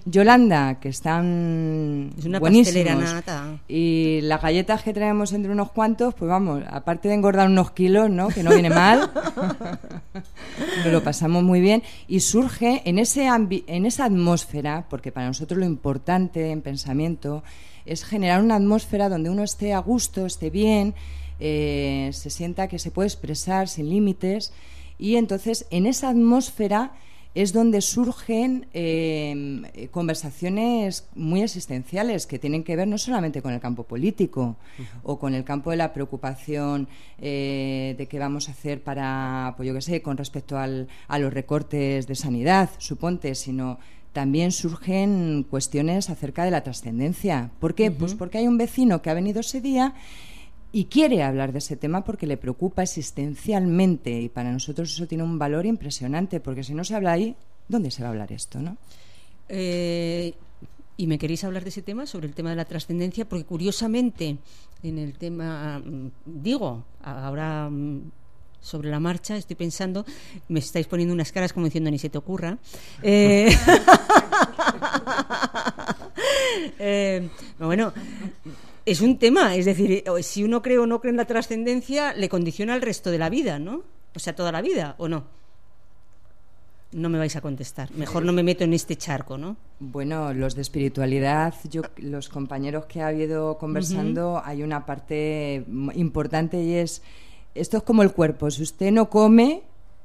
Yolanda, que están es una buenísimos. Pastelera nata. Y las galletas que traemos entre unos cuantos, pues vamos, aparte de engordar unos kilos, ¿no? Que no viene mal, nos lo pasamos muy bien. Y surge en esa atmósfera, porque para nosotros lo importante en pensamiento es generar una atmósfera donde uno esté a gusto, esté bien, se sienta que se puede expresar sin límites, y entonces en esa atmósfera es donde surgen conversaciones muy existenciales que tienen que ver no solamente con el campo político o con el campo de la preocupación de qué vamos a hacer para, pues yo qué sé, con respecto a los recortes de sanidad, suponte, sino también surgen cuestiones acerca de la trascendencia. ¿Por qué? Pues porque hay un vecino que ha venido ese día y quiere hablar de ese tema porque le preocupa existencialmente, y para nosotros eso tiene un valor impresionante, porque si no se habla ahí, ¿dónde se va a hablar esto, no? ¿Y me queréis hablar de ese tema, sobre el tema de la trascendencia? Porque curiosamente en el tema, ahora sobre la marcha estoy pensando, me estáis poniendo unas caras como diciendo ni se te ocurra. Bueno, es un tema, es decir, si uno cree o no cree en la trascendencia, le condiciona el resto de la vida, ¿no? O sea, toda la vida, ¿o no? No me vais a contestar. Mejor no me meto en este charco, ¿no? Bueno, los de espiritualidad, los compañeros que ha habido conversando, hay una parte importante, y es, esto es como el cuerpo. Si usted no come,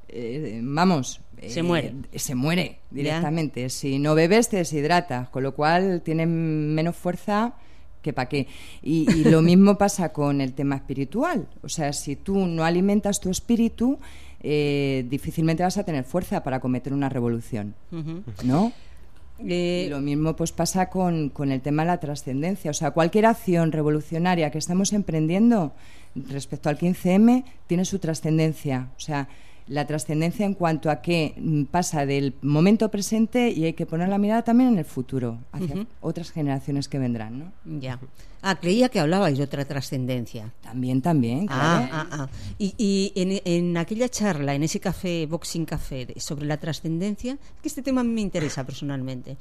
se muere. Se muere directamente. ¿Ya? Si no bebes, te deshidratas, con lo cual tiene menos fuerza que para qué. Y lo mismo pasa con el tema espiritual. O sea, si tú no alimentas tu espíritu, difícilmente vas a tener fuerza para cometer una revolución, ¿no? Y lo mismo pues pasa con el tema de la trascendencia. O sea, cualquier acción revolucionaria que estamos emprendiendo respecto al 15M tiene su trascendencia. O sea, la trascendencia en cuanto a que pasa del momento presente y hay que poner la mirada también en el futuro, hacia otras generaciones que vendrán, ¿no? Ya. Creía que hablabais de otra trascendencia. También, claro. Y en aquella charla, en ese café, Boxing Café, sobre la trascendencia, que este tema me interesa personalmente.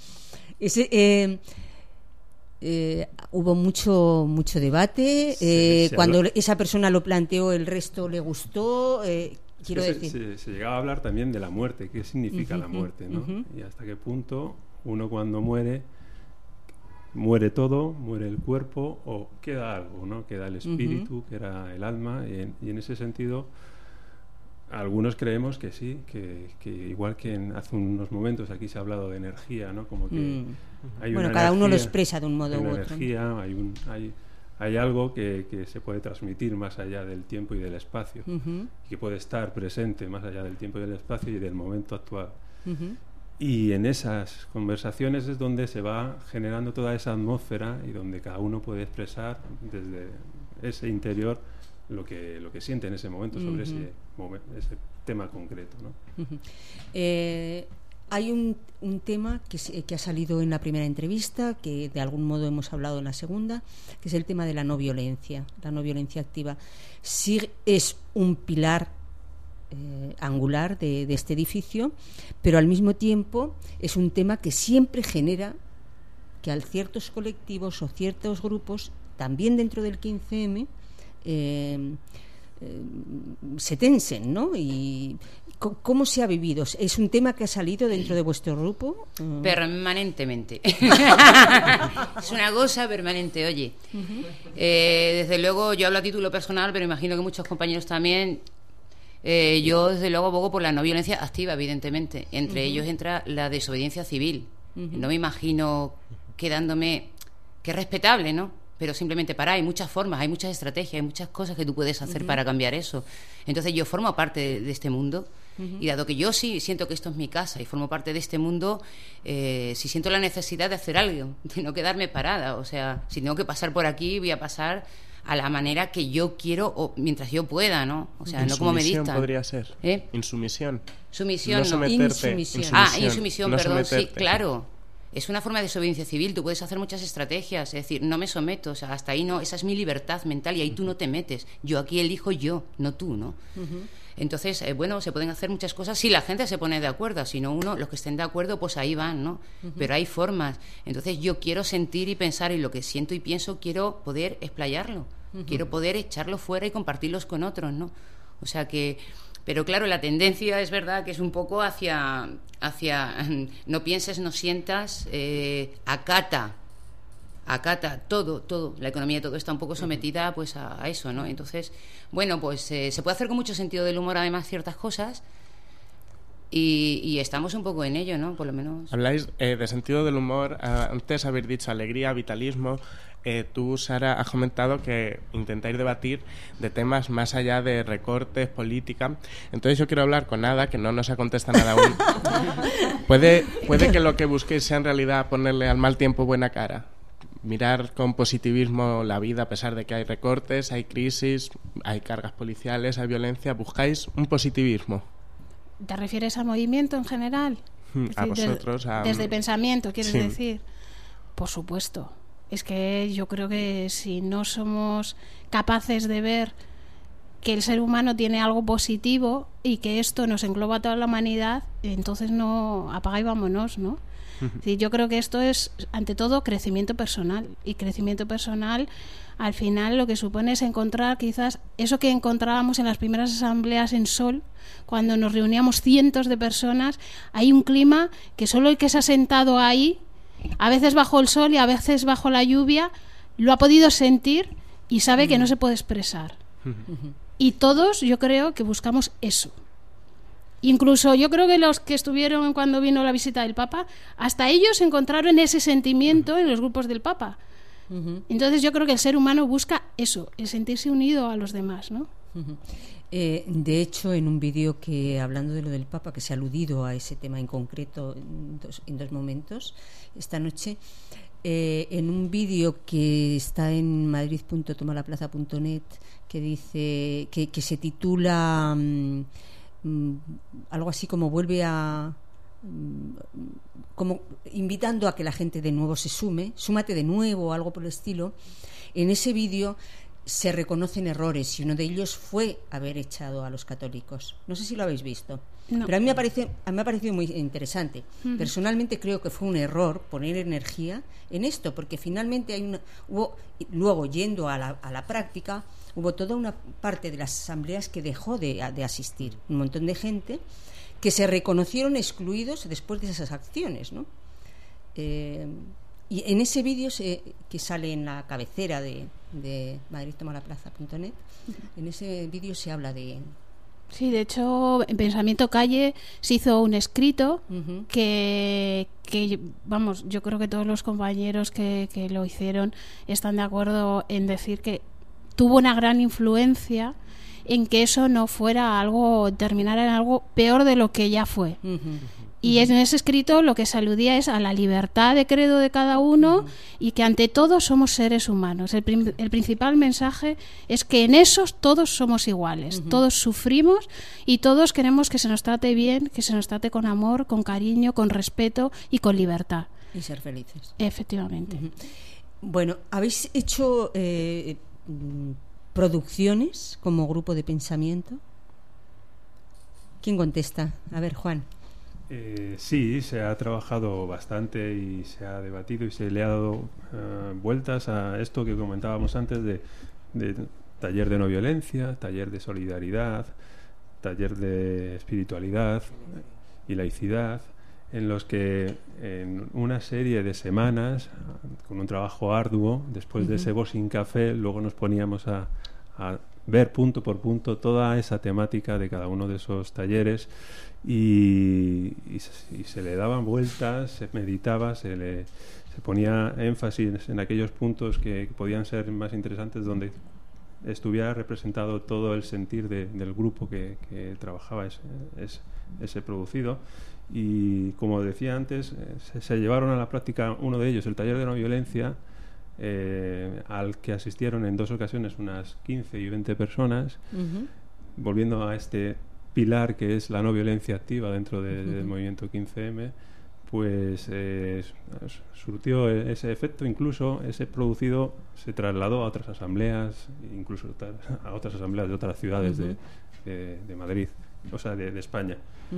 Hubo mucho debate. Cuando esa persona lo planteó, el resto le gustó. Quiero decir, se llegaba a hablar también de la muerte, qué significa la muerte, ¿no? Y hasta qué punto uno cuando muere todo, muere el cuerpo, o queda algo, ¿no? Queda el espíritu, queda el alma, y en ese sentido algunos creemos que sí, que igual que hace unos momentos aquí se ha hablado de energía, ¿no? Como que hay una cada uno lo expresa de un modo u otro. Energía, hay algo que se puede transmitir más allá del tiempo y del espacio, que puede estar presente más allá del tiempo y del espacio y del momento actual. Y en esas conversaciones es donde se va generando toda esa atmósfera y donde cada uno puede expresar desde ese interior lo que siente en ese momento sobre ese tema concreto, ¿no? Hay un tema que ha salido en la primera entrevista, que de algún modo hemos hablado en la segunda, que es el tema de la no violencia activa. Sí, es un pilar angular de este edificio, pero al mismo tiempo es un tema que siempre genera que a ciertos colectivos o ciertos grupos, también dentro del 15M, se tensen, ¿no? Y ¿cómo se ha vivido? ¿Es un tema que ha salido dentro de vuestro grupo? Permanentemente. Es una cosa permanente, oye. Desde luego, yo hablo a título personal, pero imagino que muchos compañeros también. Yo, desde luego, abogo por la no violencia activa, evidentemente. Entre ellos entra la desobediencia civil. No me imagino quedándome... Que es respetable, ¿no? Pero simplemente hay muchas formas, hay muchas estrategias, hay muchas cosas que tú puedes hacer para cambiar eso. Entonces yo formo parte de este mundo, y dado que yo sí siento que esto es mi casa y formo parte de este mundo, si siento la necesidad de hacer algo, de no quedarme parada. O sea, si tengo que pasar por aquí, voy a pasar a la manera que yo quiero o mientras yo pueda, ¿no? O sea, no como me dictan. Insumisión podría ser. Insumisión. Sumisión, no. Insumisión, perdón, sí, claro. Es una forma de desobediencia civil. Tú puedes hacer muchas estrategias, es decir, no me someto, o sea, hasta ahí no, esa es mi libertad mental y ahí tú no te metes. Yo aquí elijo yo, no tú, ¿no? Entonces, bueno, se pueden hacer muchas cosas si la gente se pone de acuerdo. Si no, los que estén de acuerdo, pues ahí van, ¿no? Pero hay formas. Entonces, yo quiero sentir y pensar, y lo que siento y pienso, quiero poder explayarlo. Quiero poder echarlo fuera y compartirlos con otros, ¿no? O sea que... Pero claro, la tendencia es verdad que es un poco hacia no pienses, no sientas, acata todo, la economía, todo está un poco sometida pues a eso, ¿no? Entonces, bueno, pues se puede hacer con mucho sentido del humor además ciertas cosas y estamos un poco en ello, ¿no? Por lo menos. Habláis de sentido del humor, antes habéis dicho alegría, vitalismo. Tú, Sara, has comentado que intentáis debatir de temas más allá de recortes, política. Entonces yo quiero hablar con Ada, que no nos ha contestado nada aún. ¿Puede que lo que busquéis sea en realidad ponerle al mal tiempo buena cara? Mirar con positivismo la vida a pesar de que hay recortes, hay crisis, hay cargas policiales, hay violencia. ¿Buscáis un positivismo? ¿Te refieres al movimiento en general? A vosotros. Desde el pensamiento, ¿quieres decir? Por supuesto. Es que yo creo que si no somos capaces de ver que el ser humano tiene algo positivo y que esto nos engloba a toda la humanidad, entonces no, apaga y vámonos, ¿no? Sí, yo creo que esto es, ante todo, crecimiento personal. Y crecimiento personal, al final, lo que supone es encontrar quizás eso que encontrábamos en las primeras asambleas en Sol, cuando nos reuníamos cientos de personas. Hay un clima que solo el que se ha sentado ahí, a veces bajo el sol y a veces bajo la lluvia, lo ha podido sentir y sabe que no se puede expresar. Y todos, yo creo que buscamos eso. Incluso yo creo que los que estuvieron cuando vino la visita del Papa, hasta ellos encontraron ese sentimiento en los grupos del Papa. Entonces yo creo que el ser humano busca eso, el sentirse unido a los demás, ¿no? De hecho, en un vídeo que, hablando de lo del Papa, que se ha aludido a ese tema en concreto en dos momentos esta noche, en un vídeo que está en madrid.tomalaplaza.net, que dice que se titula algo así como vuelve a como invitando a que la gente de nuevo se súmate de nuevo, algo por el estilo. En ese vídeo se reconocen errores y uno de ellos fue haber echado a los católicos. No sé si lo habéis visto, pero a mí me ha parecido muy interesante. Personalmente creo que fue un error poner energía en esto, porque finalmente hubo, luego yendo a la práctica, hubo toda una parte de las asambleas que dejó de asistir, un montón de gente que se reconocieron excluidos después de esas acciones, ¿no? Y en ese vídeo que sale en la cabecera de madridtomalaplaza.net, en ese vídeo se habla de... Sí, de hecho, en Pensamiento Calle se hizo un escrito que, vamos, yo creo que todos los compañeros que lo hicieron están de acuerdo en decir que tuvo una gran influencia en que eso no fuera algo, terminara en algo peor de lo que ya fue. Y en ese escrito lo que se aludía es a la libertad de credo de cada uno y que ante todo somos seres humanos. El principal mensaje es que en esos todos somos iguales, todos sufrimos y todos queremos que se nos trate bien, que se nos trate con amor, con cariño, con respeto y con libertad. Y ser felices. Efectivamente. Bueno, ¿habéis hecho producciones como grupo de pensamiento? ¿Quién contesta? A ver, Juan. Sí, se ha trabajado bastante y se ha debatido y se le ha dado vueltas a esto que comentábamos antes de taller de no violencia, taller de solidaridad, taller de espiritualidad y laicidad, en los que en una serie de semanas, con un trabajo arduo, después de ese Boxing Café, luego nos poníamos a ver punto por punto toda esa temática de cada uno de esos talleres y se le daban vueltas, se meditaba, se ponía énfasis en aquellos puntos que podían ser más interesantes, donde estuviera representado todo el sentir del grupo que trabajaba ese producido. Y como decía antes, se llevaron a la práctica uno de ellos, el taller de no violencia, al que asistieron en 2 ocasiones unas 15 y 20 personas, volviendo a este pilar que es la no violencia activa dentro del movimiento 15M, pues surtió ese efecto. Incluso ese producido se trasladó a otras asambleas, incluso a otras asambleas de otras ciudades de Madrid, o sea, de España.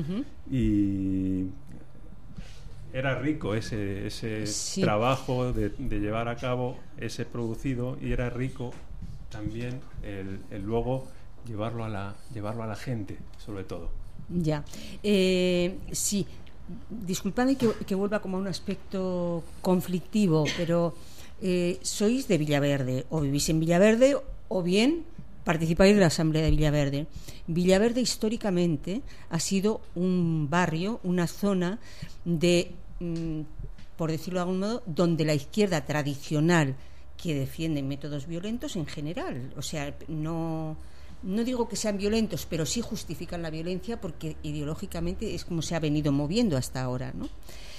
Y era rico ese trabajo de llevar a cabo ese producido, y era rico también el luego llevarlo a la gente, sobre todo. Ya. Sí. Disculpadme que vuelva como a un aspecto conflictivo, pero sois de Villaverde, o vivís en Villaverde, o bien participáis de la Asamblea de Villaverde. Villaverde históricamente ha sido un barrio, una zona de, por decirlo de algún modo, donde la izquierda tradicional, que defiende métodos violentos en general, o sea, no digo que sean violentos, pero sí justifican la violencia, porque ideológicamente es como se ha venido moviendo hasta ahora, ¿no?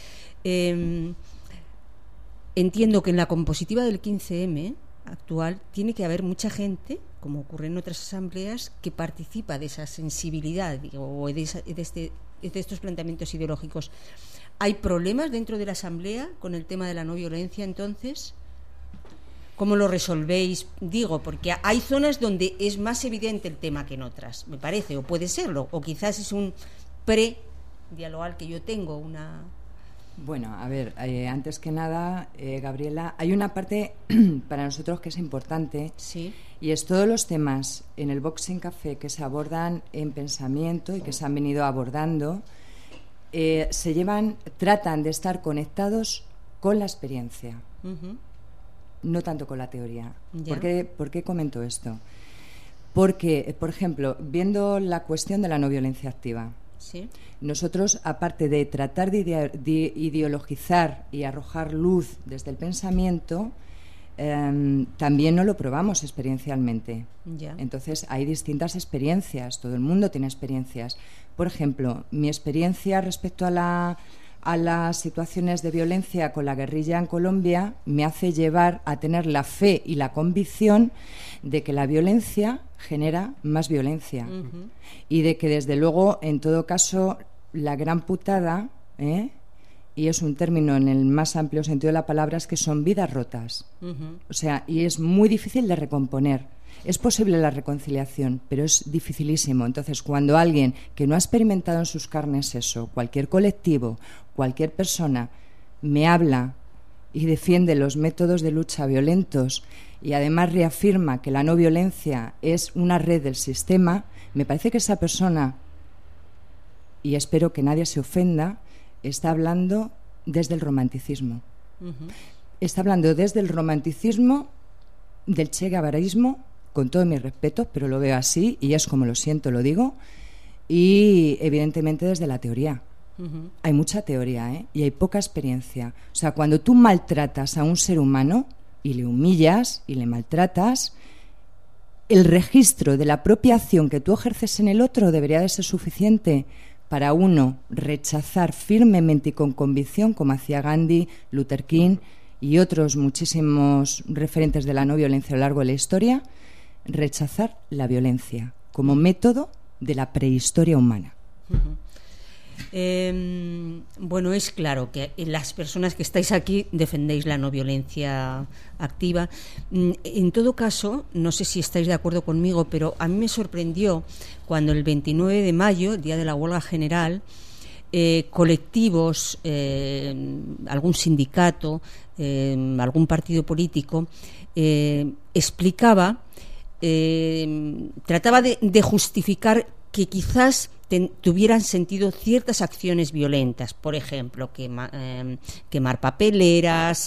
Entiendo que en la compositiva del 15M actual tiene que haber mucha gente, como ocurre en otras asambleas, que participa de esa sensibilidad o de estos planteamientos ideológicos. ¿Hay problemas dentro de la asamblea con el tema de la no violencia, entonces? ¿Cómo lo resolvéis? Digo, porque hay zonas donde es más evidente el tema que en otras, me parece, o puede serlo, o quizás es un pre-dialogal que yo tengo, una... Bueno, a ver, antes que nada, Gabriela, hay una parte para nosotros que es importante, sí, y es todos los temas en el Boxing Café que se abordan en pensamiento y que se han venido abordando, tratan de estar conectados con la experiencia. No tanto con la teoría. ¿Por qué comento esto? Porque, por ejemplo, viendo la cuestión de la no violencia activa, ¿sí? Nosotros, aparte de tratar de ideologizar y arrojar luz desde el pensamiento, también no lo probamos experiencialmente. Ya. Entonces, hay distintas experiencias, todo el mundo tiene experiencias. Por ejemplo, mi experiencia respecto a las situaciones de violencia con la guerrilla en Colombia me hace llevar a tener la fe y la convicción de que la violencia genera más violencia, y de que, desde luego, en todo caso, la gran putada, y es un término en el más amplio sentido de la palabra, es que son vidas rotas. O sea, y es muy difícil de recomponer. Es posible la reconciliación, pero es dificilísimo. Entonces, cuando alguien que no ha experimentado en sus carnes eso, cualquier colectivo, cualquier persona, me habla y defiende los métodos de lucha violentos, y además reafirma que la no violencia es una red del sistema, me parece que esa persona, y espero que nadie se ofenda, está hablando desde el romanticismo. Está hablando desde el romanticismo del che guevaraísmo, con todo mi respeto, pero lo veo así, y es como lo siento, lo digo, y evidentemente desde la teoría. Hay mucha teoría, y hay poca experiencia. O sea, cuando tú maltratas a un ser humano y le humillas y le maltratas, el registro de la propia acción que tú ejerces en el otro debería de ser suficiente para uno rechazar firmemente y con convicción, como hacía Gandhi, Luther King y otros muchísimos referentes de la no violencia a lo largo de la historia, rechazar la violencia como método de la prehistoria humana. Bueno, es claro que las personas que estáis aquí defendéis la no violencia activa. En todo caso, no sé si estáis de acuerdo conmigo, pero a mí me sorprendió cuando el 29 de mayo, el día de la huelga general, colectivos, algún sindicato, algún partido político explicaba, trataba de justificar que quizás tuvieran sentido ciertas acciones violentas, por ejemplo, quemar papeleras,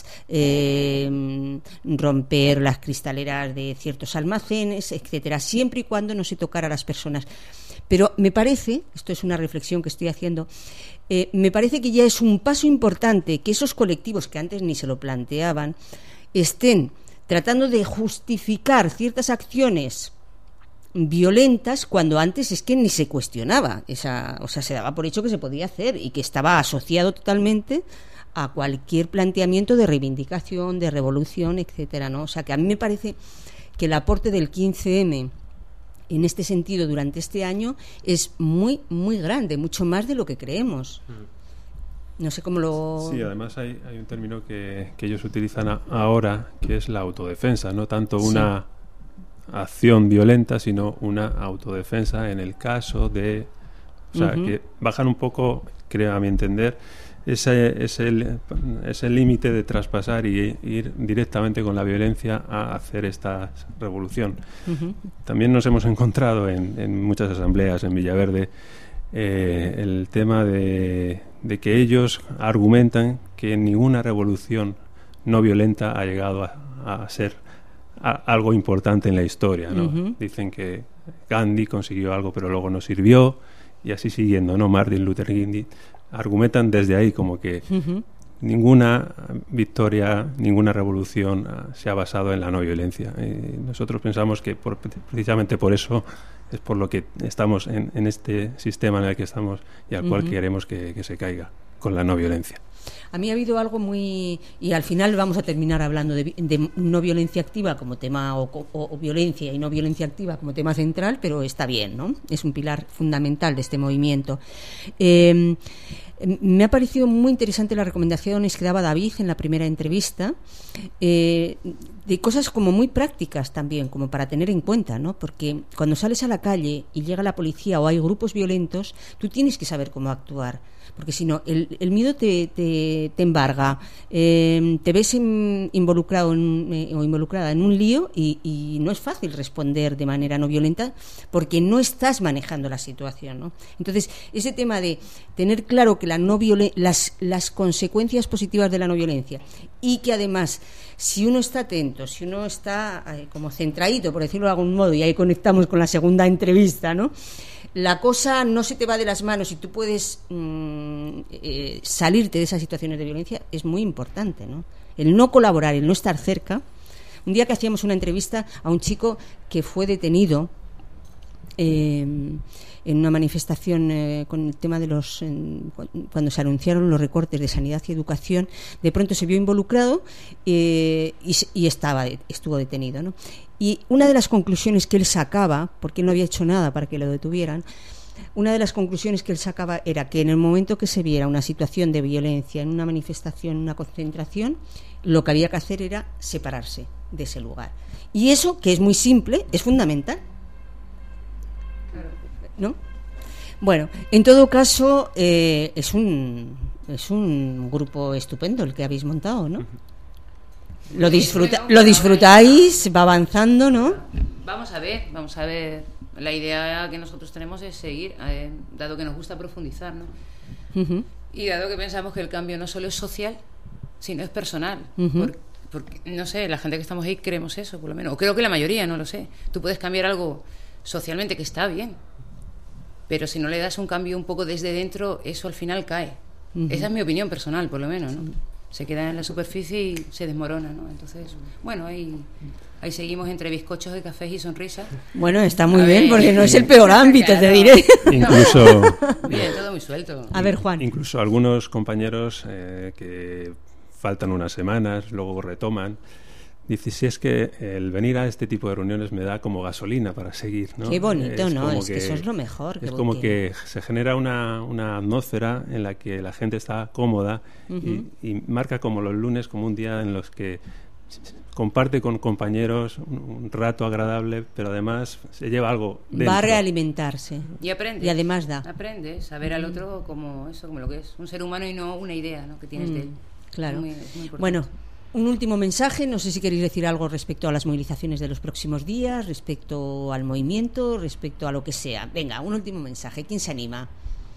romper las cristaleras de ciertos almacenes, etcétera, siempre y cuando no se tocara a las personas. Pero me parece, esto es una reflexión que estoy haciendo, me parece que ya es un paso importante que esos colectivos que antes ni se lo planteaban estén tratando de justificar ciertas acciones violentas cuando antes es que ni se cuestionaba o sea, se daba por hecho que se podía hacer y que estaba asociado totalmente a cualquier planteamiento de reivindicación, de revolución, etcétera, ¿no? O sea, que a mí me parece que el aporte del 15M en este sentido durante este año es muy, muy grande, mucho más de lo que creemos. No sé cómo lo... Sí, además hay un término que ellos utilizan ahora, que es la autodefensa, no tanto una acción violenta, sino una autodefensa en el caso de... O sea, que bajan un poco, creo a mi entender, ese límite de traspasar y ir directamente con la violencia a hacer esta revolución. También nos hemos encontrado en muchas asambleas en Villaverde el tema de que ellos argumentan que ninguna revolución no violenta ha llegado a ser algo importante en la historia, ¿no? Dicen que Gandhi consiguió algo pero luego no sirvió, y así siguiendo, ¿no? Martin Luther King argumentan desde ahí como que ninguna victoria, ninguna revolución se ha basado en la no violencia. Nosotros pensamos que precisamente por eso es por lo que estamos en este sistema en el que estamos y al cual queremos que se caiga, con la no violencia. A mí ha habido algo muy... Y al final vamos a terminar hablando de no violencia activa como tema, o violencia y no violencia activa como tema central, pero está bien, ¿no? Es un pilar fundamental de este movimiento. Me ha parecido muy interesante las recomendaciones que daba David en la primera entrevista, de cosas como muy prácticas también, como para tener en cuenta, ¿no? Porque cuando sales a la calle y llega la policía o hay grupos violentos, tú tienes que saber cómo actuar, porque si no, el miedo te embarga, te ves involucrado o involucrada en un lío y no es fácil responder de manera no violenta porque no estás manejando la situación, ¿no? Entonces, ese tema de tener claro que las consecuencias positivas de la no violencia, y que además, si uno está atento, si uno está como centradito, por decirlo de algún modo, y ahí conectamos con la segunda entrevista, ¿no? La cosa no se te va de las manos y tú puedes salirte de esas situaciones de violencia, es muy importante, ¿no? El no colaborar, el no estar cerca. Un día que hacíamos una entrevista a un chico que fue detenido en una manifestación con el tema de cuando se anunciaron los recortes de sanidad y educación, de pronto se vio involucrado y estuvo detenido, ¿no? Y una de las conclusiones que él sacaba, porque él no había hecho nada para que lo detuvieran, una de las conclusiones que él sacaba era que en el momento que se viera una situación de violencia en una manifestación, en una concentración, lo que había que hacer era separarse de ese lugar. Y eso, que es muy simple, es fundamental, ¿no? Bueno, en todo caso, es un grupo estupendo el que habéis montado, ¿no? Lo disfrutáis, va avanzando, ¿no? Vamos a ver. La idea que nosotros tenemos es seguir, dado que nos gusta profundizar, ¿no? Y dado que pensamos que el cambio no solo es social, sino es personal. Porque, no sé, la gente que estamos ahí creemos eso, por lo menos. O creo que la mayoría, no lo sé. Tú puedes cambiar algo socialmente que está bien, pero si no le das un cambio un poco desde dentro, eso al final cae. Esa es mi opinión personal, por lo menos, ¿no? Se queda en la superficie y se desmorona, ¿no? Entonces, bueno, ahí seguimos entre bizcochos de cafés y sonrisas. Bueno, está muy bien, porque no es el peor ámbito, te diré. Incluso... Bien, todo muy suelto. A ver, Juan. Incluso algunos compañeros que faltan unas semanas, luego retoman, dicen, si es que el venir a este tipo de reuniones me da como gasolina para seguir, ¿no? Qué bonito, ¿no? Es que eso es lo mejor. Es como que se genera una atmósfera en la que la gente está cómoda y marca como los lunes como un día en los que comparte con compañeros un rato agradable, pero además se lleva algo dentro. Va a realimentarse. Y aprende. Y además da. Aprendes a ver al otro como lo que es, un ser humano y no una idea, ¿no? Que tienes de él. Claro. Es muy importante. Bueno, un último mensaje, no sé si queréis decir algo respecto a las movilizaciones de los próximos días, respecto al movimiento, respecto a lo que sea. Venga, un último mensaje. ¿Quién se anima?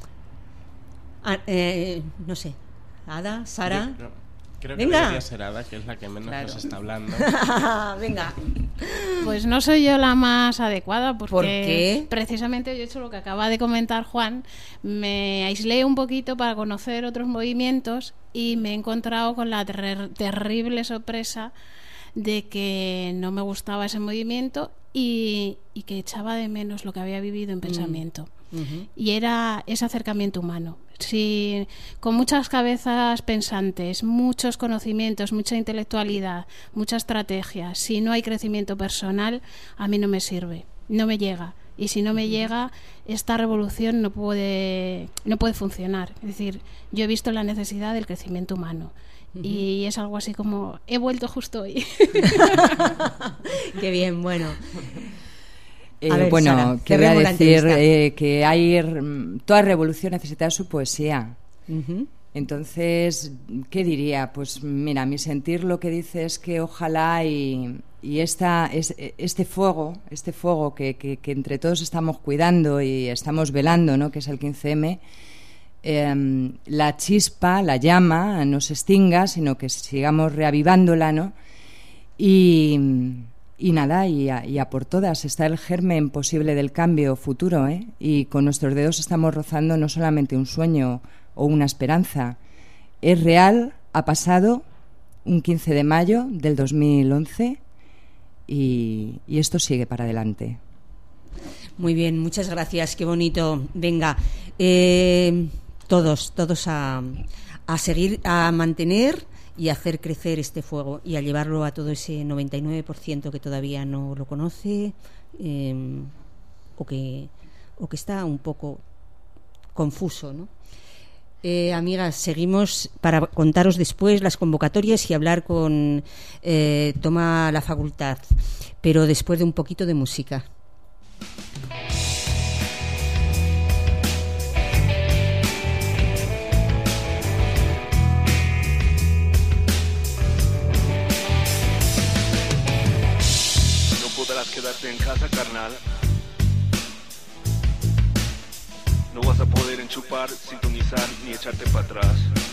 No sé. Ada, Sara. Creo que debería ser Ada, que es la que menos nos está hablando. Venga. Pues no soy yo la más adecuada porque ¿Por qué? Precisamente yo he hecho lo que acaba de comentar Juan. Me aislé un poquito para conocer otros movimientos y me he encontrado con la terrible sorpresa de que no me gustaba ese movimiento y que echaba de menos lo que había vivido en pensamiento. Y era ese acercamiento humano. Sí, con muchas cabezas pensantes, muchos conocimientos, mucha intelectualidad, mucha estrategia. Si no hay crecimiento personal, a mí no me sirve, no me llega. y si no me llega, esta revolución no puede funcionar. Es decir, yo he visto la necesidad del crecimiento humano. Y es algo así como, he vuelto justo hoy. Qué bien, bueno. Bueno, Sara, quería decir que toda revolución necesita su poesía. Entonces, ¿qué diría? Pues mira, mi sentir lo que dice es que ojalá y este fuego que entre todos estamos cuidando y estamos velando, ¿no?, que es el 15M, la chispa, la llama, no se extinga, sino que sigamos reavivándola, ¿no? Y nada, y a por todas. Está el germen posible del cambio futuro, ¿eh? Y con nuestros dedos estamos rozando no solamente un sueño o una esperanza. Es real, ha pasado un 15 de mayo del 2011 y esto sigue para adelante. Muy bien, muchas gracias, qué bonito. Venga, todos a seguir, a mantener y a hacer crecer este fuego y a llevarlo a todo ese 99% que todavía no lo conoce o que está un poco confuso, ¿no? Amigas, seguimos para contaros después las convocatorias y hablar con Toma la Facultad, pero después de un poquito de música. Quedarte en casa, carnal. No vas a poder enchufar, sintonizar ni echarte para atrás.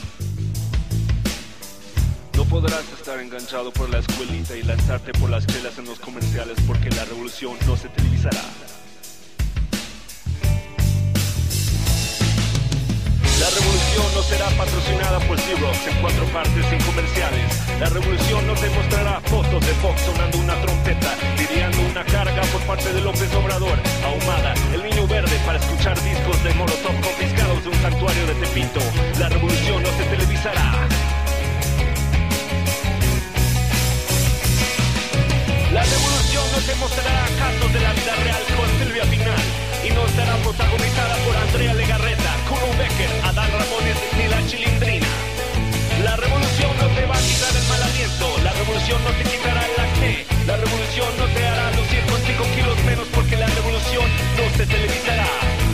No podrás estar enganchado por la escuelita y lanzarte por las chelas en los comerciales, porque la revolución no se televisará. La revolución no será patrocinada por Xerox en 4 partes sin comerciales. La revolución no te mostrará fotos de Fox sonando una trompeta, lidiando una carga por parte de López Obrador, Ahumada, el niño verde para escuchar discos de Molotov confiscados de un santuario de Tepito. La revolución no se televisará. La revolución no te mostrará casos de la vida real con Silvia Pinal y no estará protagonizada por Andrea Legarreta, Kuno Becker, Adán Ramones ni la Chilindrina. La revolución no te va a quitar el mal aliento, la revolución no te quitará el acné, la revolución no te hará lucir con 5 kilos menos, porque la revolución no se televisará.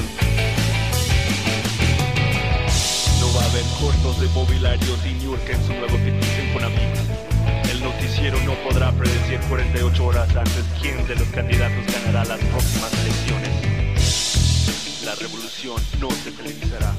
No va a haber cortos de mobiliario de Niurka en su nuevo Infonavit. El noticiero no podrá predecir 48 horas antes quién de los candidatos ganará las próximas elecciones. La revolución no se televisará.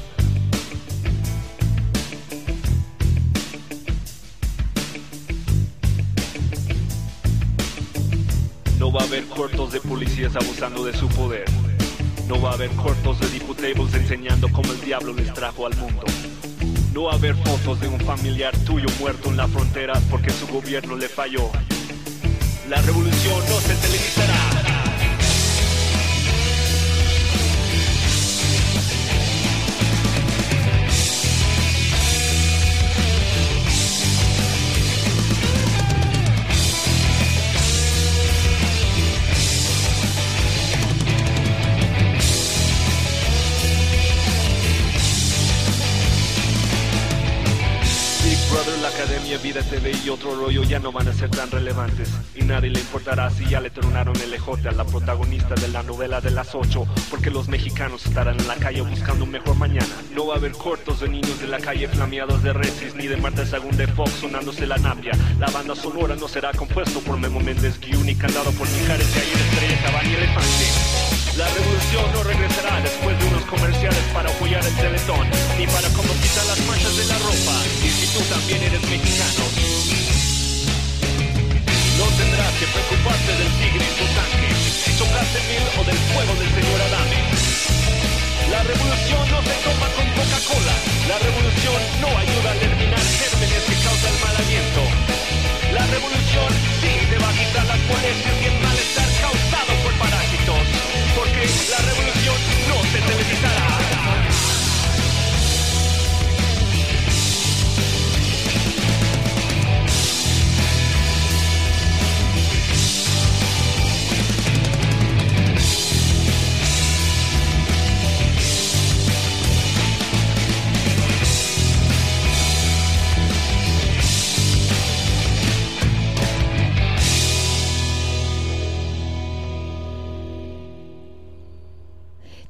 No va a haber cortos de policías abusando de su poder. No va a haber cortos de diputables enseñando cómo el diablo les trajo al mundo. No va a haber fotos de un familiar tuyo muerto en la frontera porque su gobierno le falló. La revolución no se televisará. La Academia, Vida TV y otro rollo ya no van a ser tan relevantes y nadie le importará si ya le tronaron el ejote a la protagonista de la novela de las 8, porque los mexicanos estarán en la calle buscando un mejor mañana. No va a haber cortos de niños de la calle flameados de Resis ni de Marta Sagún de Fox sonándose la napia. La banda sonora no será compuesto por Memo Méndez Guiú ni cantado por Mijares de Ayer, Estrella, Cabal y Elefante. La revolución no regresará después de unos comerciales para apoyar el Teletón, ni para como quitar las manchas de la ropa, y si tú también eres mexicano. No tendrás que preocuparte del tigre y su tanque, si chocaste mil o del fuego del señor Adame. La revolución no se toma con Coca-Cola, la revolución no ayuda a eliminar gérmenes que causan el mal aliento. La revolución sí te va a quitar las molestias y el malestar causado por parásitos, porque la revolución no se televisará.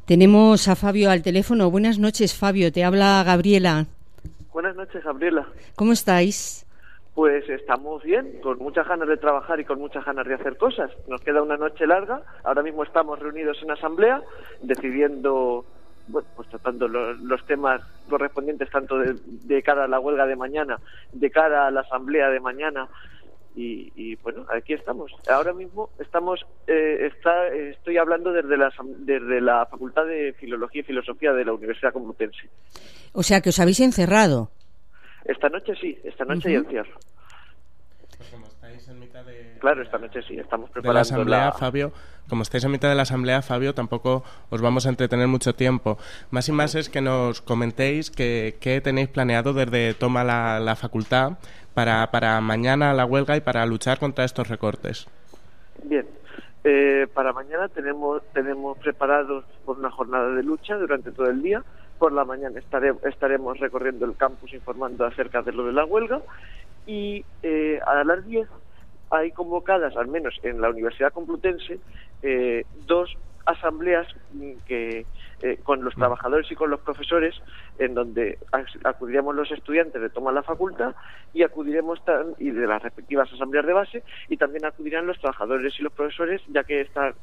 Tenemos a Fabio al teléfono. Buenas noches, Fabio. Te habla Gabriela. Buenas noches, Gabriela. ¿Cómo estáis? Pues estamos bien, con muchas ganas de trabajar y con muchas ganas de hacer cosas. Nos queda una noche larga. Ahora mismo estamos reunidos en asamblea, decidiendo, bueno, pues tratando los temas correspondientes tanto de cara a la huelga de mañana, de cara a la asamblea de mañana. Y bueno, aquí estamos. Ahora mismo estoy hablando desde la Facultad de Filología y Filosofía de la Universidad Complutense. O sea, que os habéis encerrado. Esta noche sí, esta noche hay encierro. Pues como estáis en mitad de... Claro, esta noche sí, estamos preparando de la asamblea, Fabio. Como estáis en mitad de la asamblea, Fabio, tampoco os vamos a entretener mucho tiempo. Más y más es que nos comentéis qué tenéis planeado desde Toma la facultad para mañana la huelga y para luchar contra estos recortes. Bien, para mañana tenemos preparados por una jornada de lucha durante todo el día. Por la mañana estaremos recorriendo el campus informando acerca de lo de la huelga y a las 10 hay convocadas, al menos en la Universidad Complutense, 2 asambleas que con los trabajadores y con los profesores, en donde acudiremos los estudiantes de Toma la facultad y acudiremos y de las respectivas asambleas de base, y también acudirán los trabajadores y los profesores, ya que esta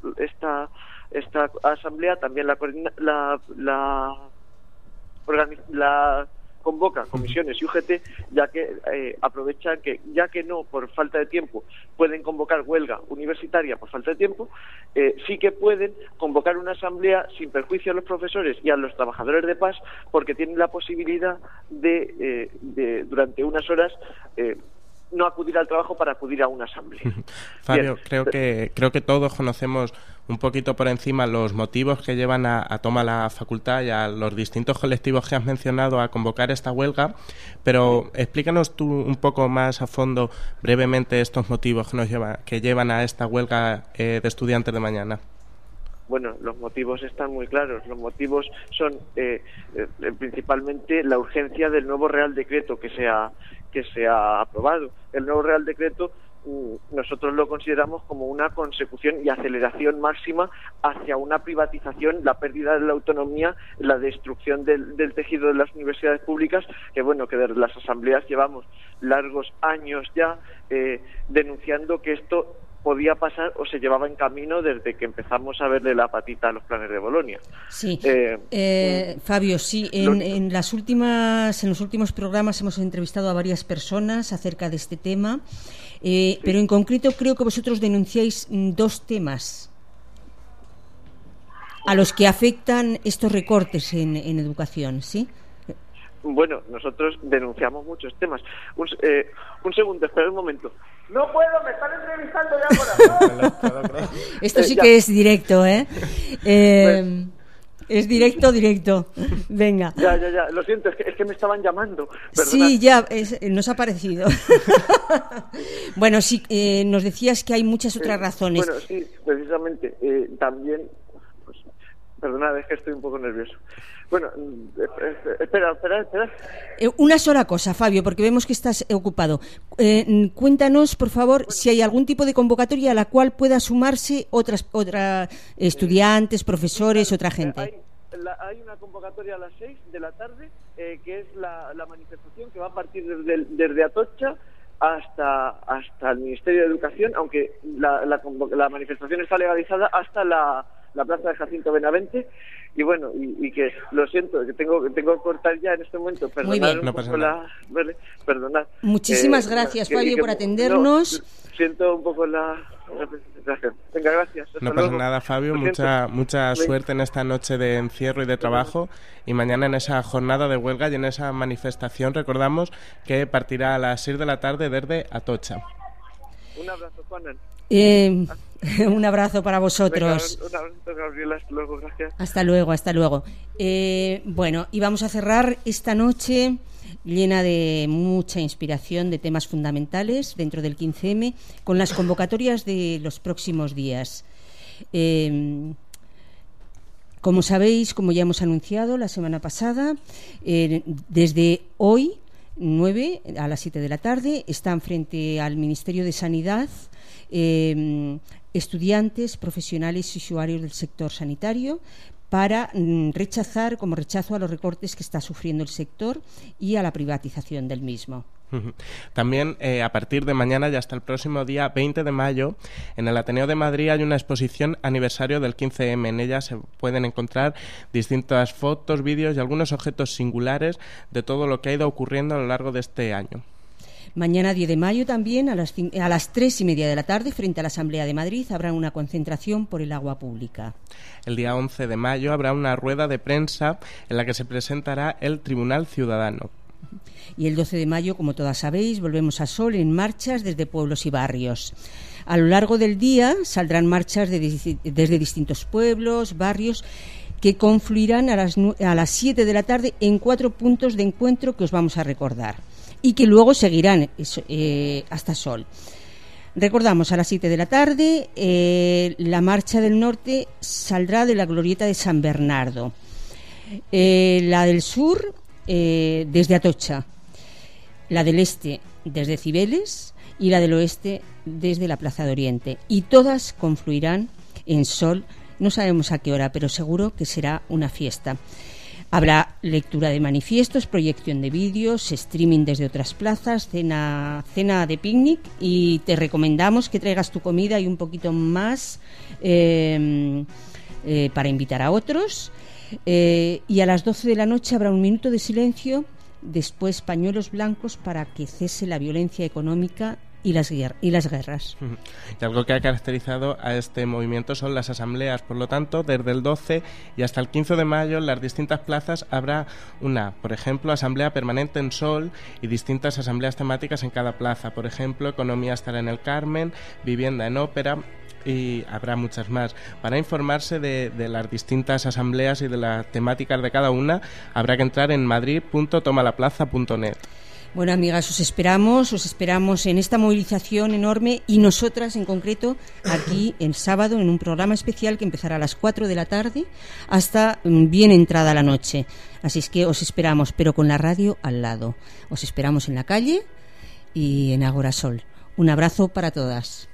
asamblea también la convoca comisiones y UGT, ya que aprovechan que, ya que no por falta de tiempo pueden convocar huelga universitaria por falta de tiempo, sí que pueden convocar una asamblea sin perjuicio a los profesores y a los trabajadores de PAS, porque tienen la posibilidad de durante unas horas no acudir al trabajo para acudir a una asamblea. Fabio, Bien. creo que todos conocemos un poquito por encima los motivos que llevan a Toma la facultad y a los distintos colectivos que has mencionado a convocar esta huelga, pero explícanos tú un poco más a fondo, brevemente, estos motivos que llevan a esta huelga de estudiantes de mañana. Bueno, los motivos están muy claros. Los motivos son principalmente la urgencia del nuevo Real Decreto que se ha aprobado. El nuevo Real Decreto nosotros lo consideramos como una consecución y aceleración máxima hacia una privatización, la pérdida de la autonomía, la destrucción del tejido de las universidades públicas, que bueno, que desde las asambleas llevamos largos años ya denunciando que esto podía pasar o se llevaba en camino desde que empezamos a verle la patita a los planes de Bolonia. Sí, Fabio, sí, en los últimos programas hemos entrevistado a varias personas acerca de este tema, pero en concreto creo que vosotros denunciáis 2 temas a los que afectan estos recortes en educación, ¿sí? Bueno, nosotros denunciamos muchos temas. Un segundo, espera un momento. No puedo, me están entrevistando ya ahora. Esto sí que es directo, ¿eh? Es directo. Venga. Ya. Lo siento, es que me estaban llamando. Perdona. Sí, ya, nos ha parecido. Bueno, sí, nos decías que hay muchas otras razones. Bueno, sí, precisamente. También, pues, perdonad, es que estoy un poco nervioso. Bueno, espera. Una sola cosa, Fabio, porque vemos que estás ocupado. Cuéntanos, por favor, si hay algún tipo de convocatoria a la cual pueda sumarse otras estudiantes, profesores, otra gente. Hay una convocatoria a las 6 de la tarde, que es la manifestación que va a partir desde Atocha hasta el Ministerio de Educación, aunque la manifestación está legalizada hasta la plaza de Jacinto Benavente. Y bueno, y que lo siento, que tengo que cortar ya en este momento. Perdonad. No pasa nada. Perdonad. Muchísimas gracias, Fabio, por atendernos. Siento un poco la presentación. Venga, gracias. No pasa nada, Fabio. Mucha suerte en esta noche de encierro y de trabajo. Y mañana en esa jornada de huelga y en esa manifestación, recordamos que partirá a las 6 de la tarde desde Atocha. Un abrazo, Juanan. Un abrazo para vosotros. Venga, un abrazo, Gabriela. Hasta luego, gracias. Hasta luego. Bueno, y vamos a cerrar esta noche llena de mucha inspiración, de temas fundamentales dentro del 15M, con las convocatorias de los próximos días. Como sabéis, como ya hemos anunciado la semana pasada, desde hoy, 9 a las 7 de la tarde, están frente al Ministerio de Sanidad estudiantes, profesionales y usuarios del sector sanitario para rechazar como rechazo a los recortes que está sufriendo el sector y a la privatización del mismo. También a partir de mañana y hasta el próximo día 20 de mayo en el Ateneo de Madrid hay una exposición aniversario del 15M. En ella se pueden encontrar distintas fotos, vídeos y algunos objetos singulares de todo lo que ha ido ocurriendo a lo largo de este año. Mañana 10 de mayo también a las 3:30 de la tarde frente a la Asamblea de Madrid habrá una concentración por el agua pública. El día 11 de mayo habrá una rueda de prensa en la que se presentará el Tribunal Ciudadano. Y el 12 de mayo, como todas sabéis, volvemos a Sol en marchas desde pueblos y barrios. A lo largo del día saldrán marchas desde distintos pueblos, barrios, que confluirán a las 7 de la tarde en 4 puntos de encuentro que os vamos a recordar y que luego seguirán hasta Sol. Recordamos, a las 7 de la tarde la Marcha del Norte saldrá de la Glorieta de San Bernardo. La del Sur desde Atocha, la del Este desde Cibeles y la del Oeste desde la Plaza de Oriente. Y todas confluirán en Sol, no sabemos a qué hora, pero seguro que será una fiesta. Habrá lectura de manifiestos, proyección de vídeos, streaming desde otras plazas, cena de picnic, y te recomendamos que traigas tu comida y un poquito más para invitar a otros. Y a las 12 de la noche habrá un minuto de silencio, después pañuelos blancos para que cese la violencia económica y las guerras. Y algo que ha caracterizado a este movimiento son las asambleas. Por lo tanto, desde el 12 y hasta el 15 de mayo en las distintas plazas habrá por ejemplo, asamblea permanente en Sol y distintas asambleas temáticas en cada plaza. Por ejemplo, economía estará en el Carmen, vivienda en Ópera, y habrá muchas más. Para informarse de las distintas asambleas y de las temáticas de cada una, habrá que entrar en madrid.tomalaplaza.net. Bueno, amigas, os esperamos en esta movilización enorme, y nosotras en concreto aquí el sábado en un programa especial que empezará a las 4 de la tarde hasta bien entrada la noche. Así es que os esperamos, pero con la radio al lado. Os esperamos en la calle y en Ágora Sol. Un abrazo para todas.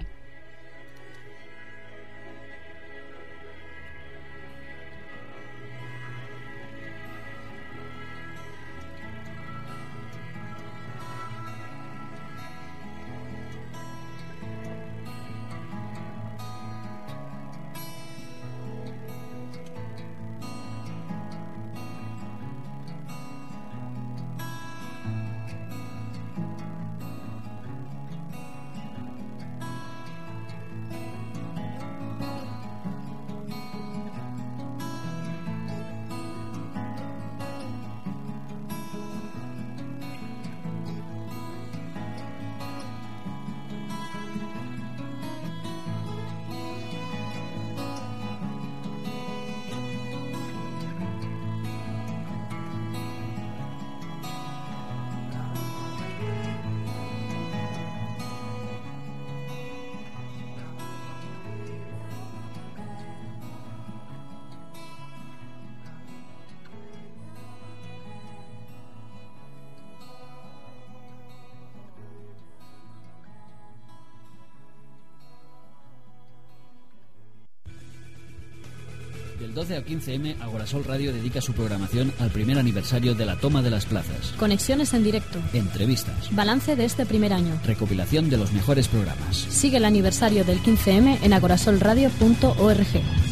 Del 12 al 15M, Agorasol Radio dedica su programación al primer aniversario de la toma de las plazas. Conexiones en directo. Entrevistas. Balance de este primer año. Recopilación de los mejores programas. Sigue el aniversario del 15M en agorasolradio.org.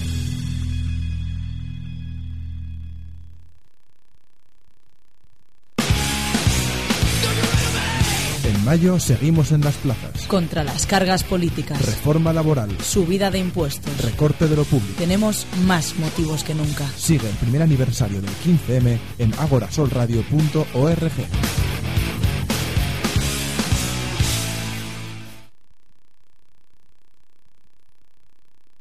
En mayo seguimos en las plazas. Contra las cargas políticas. Reforma laboral. Subida de impuestos. Recorte de lo público. Tenemos más motivos que nunca. Sigue el primer aniversario del 15M en agorasolradio.org.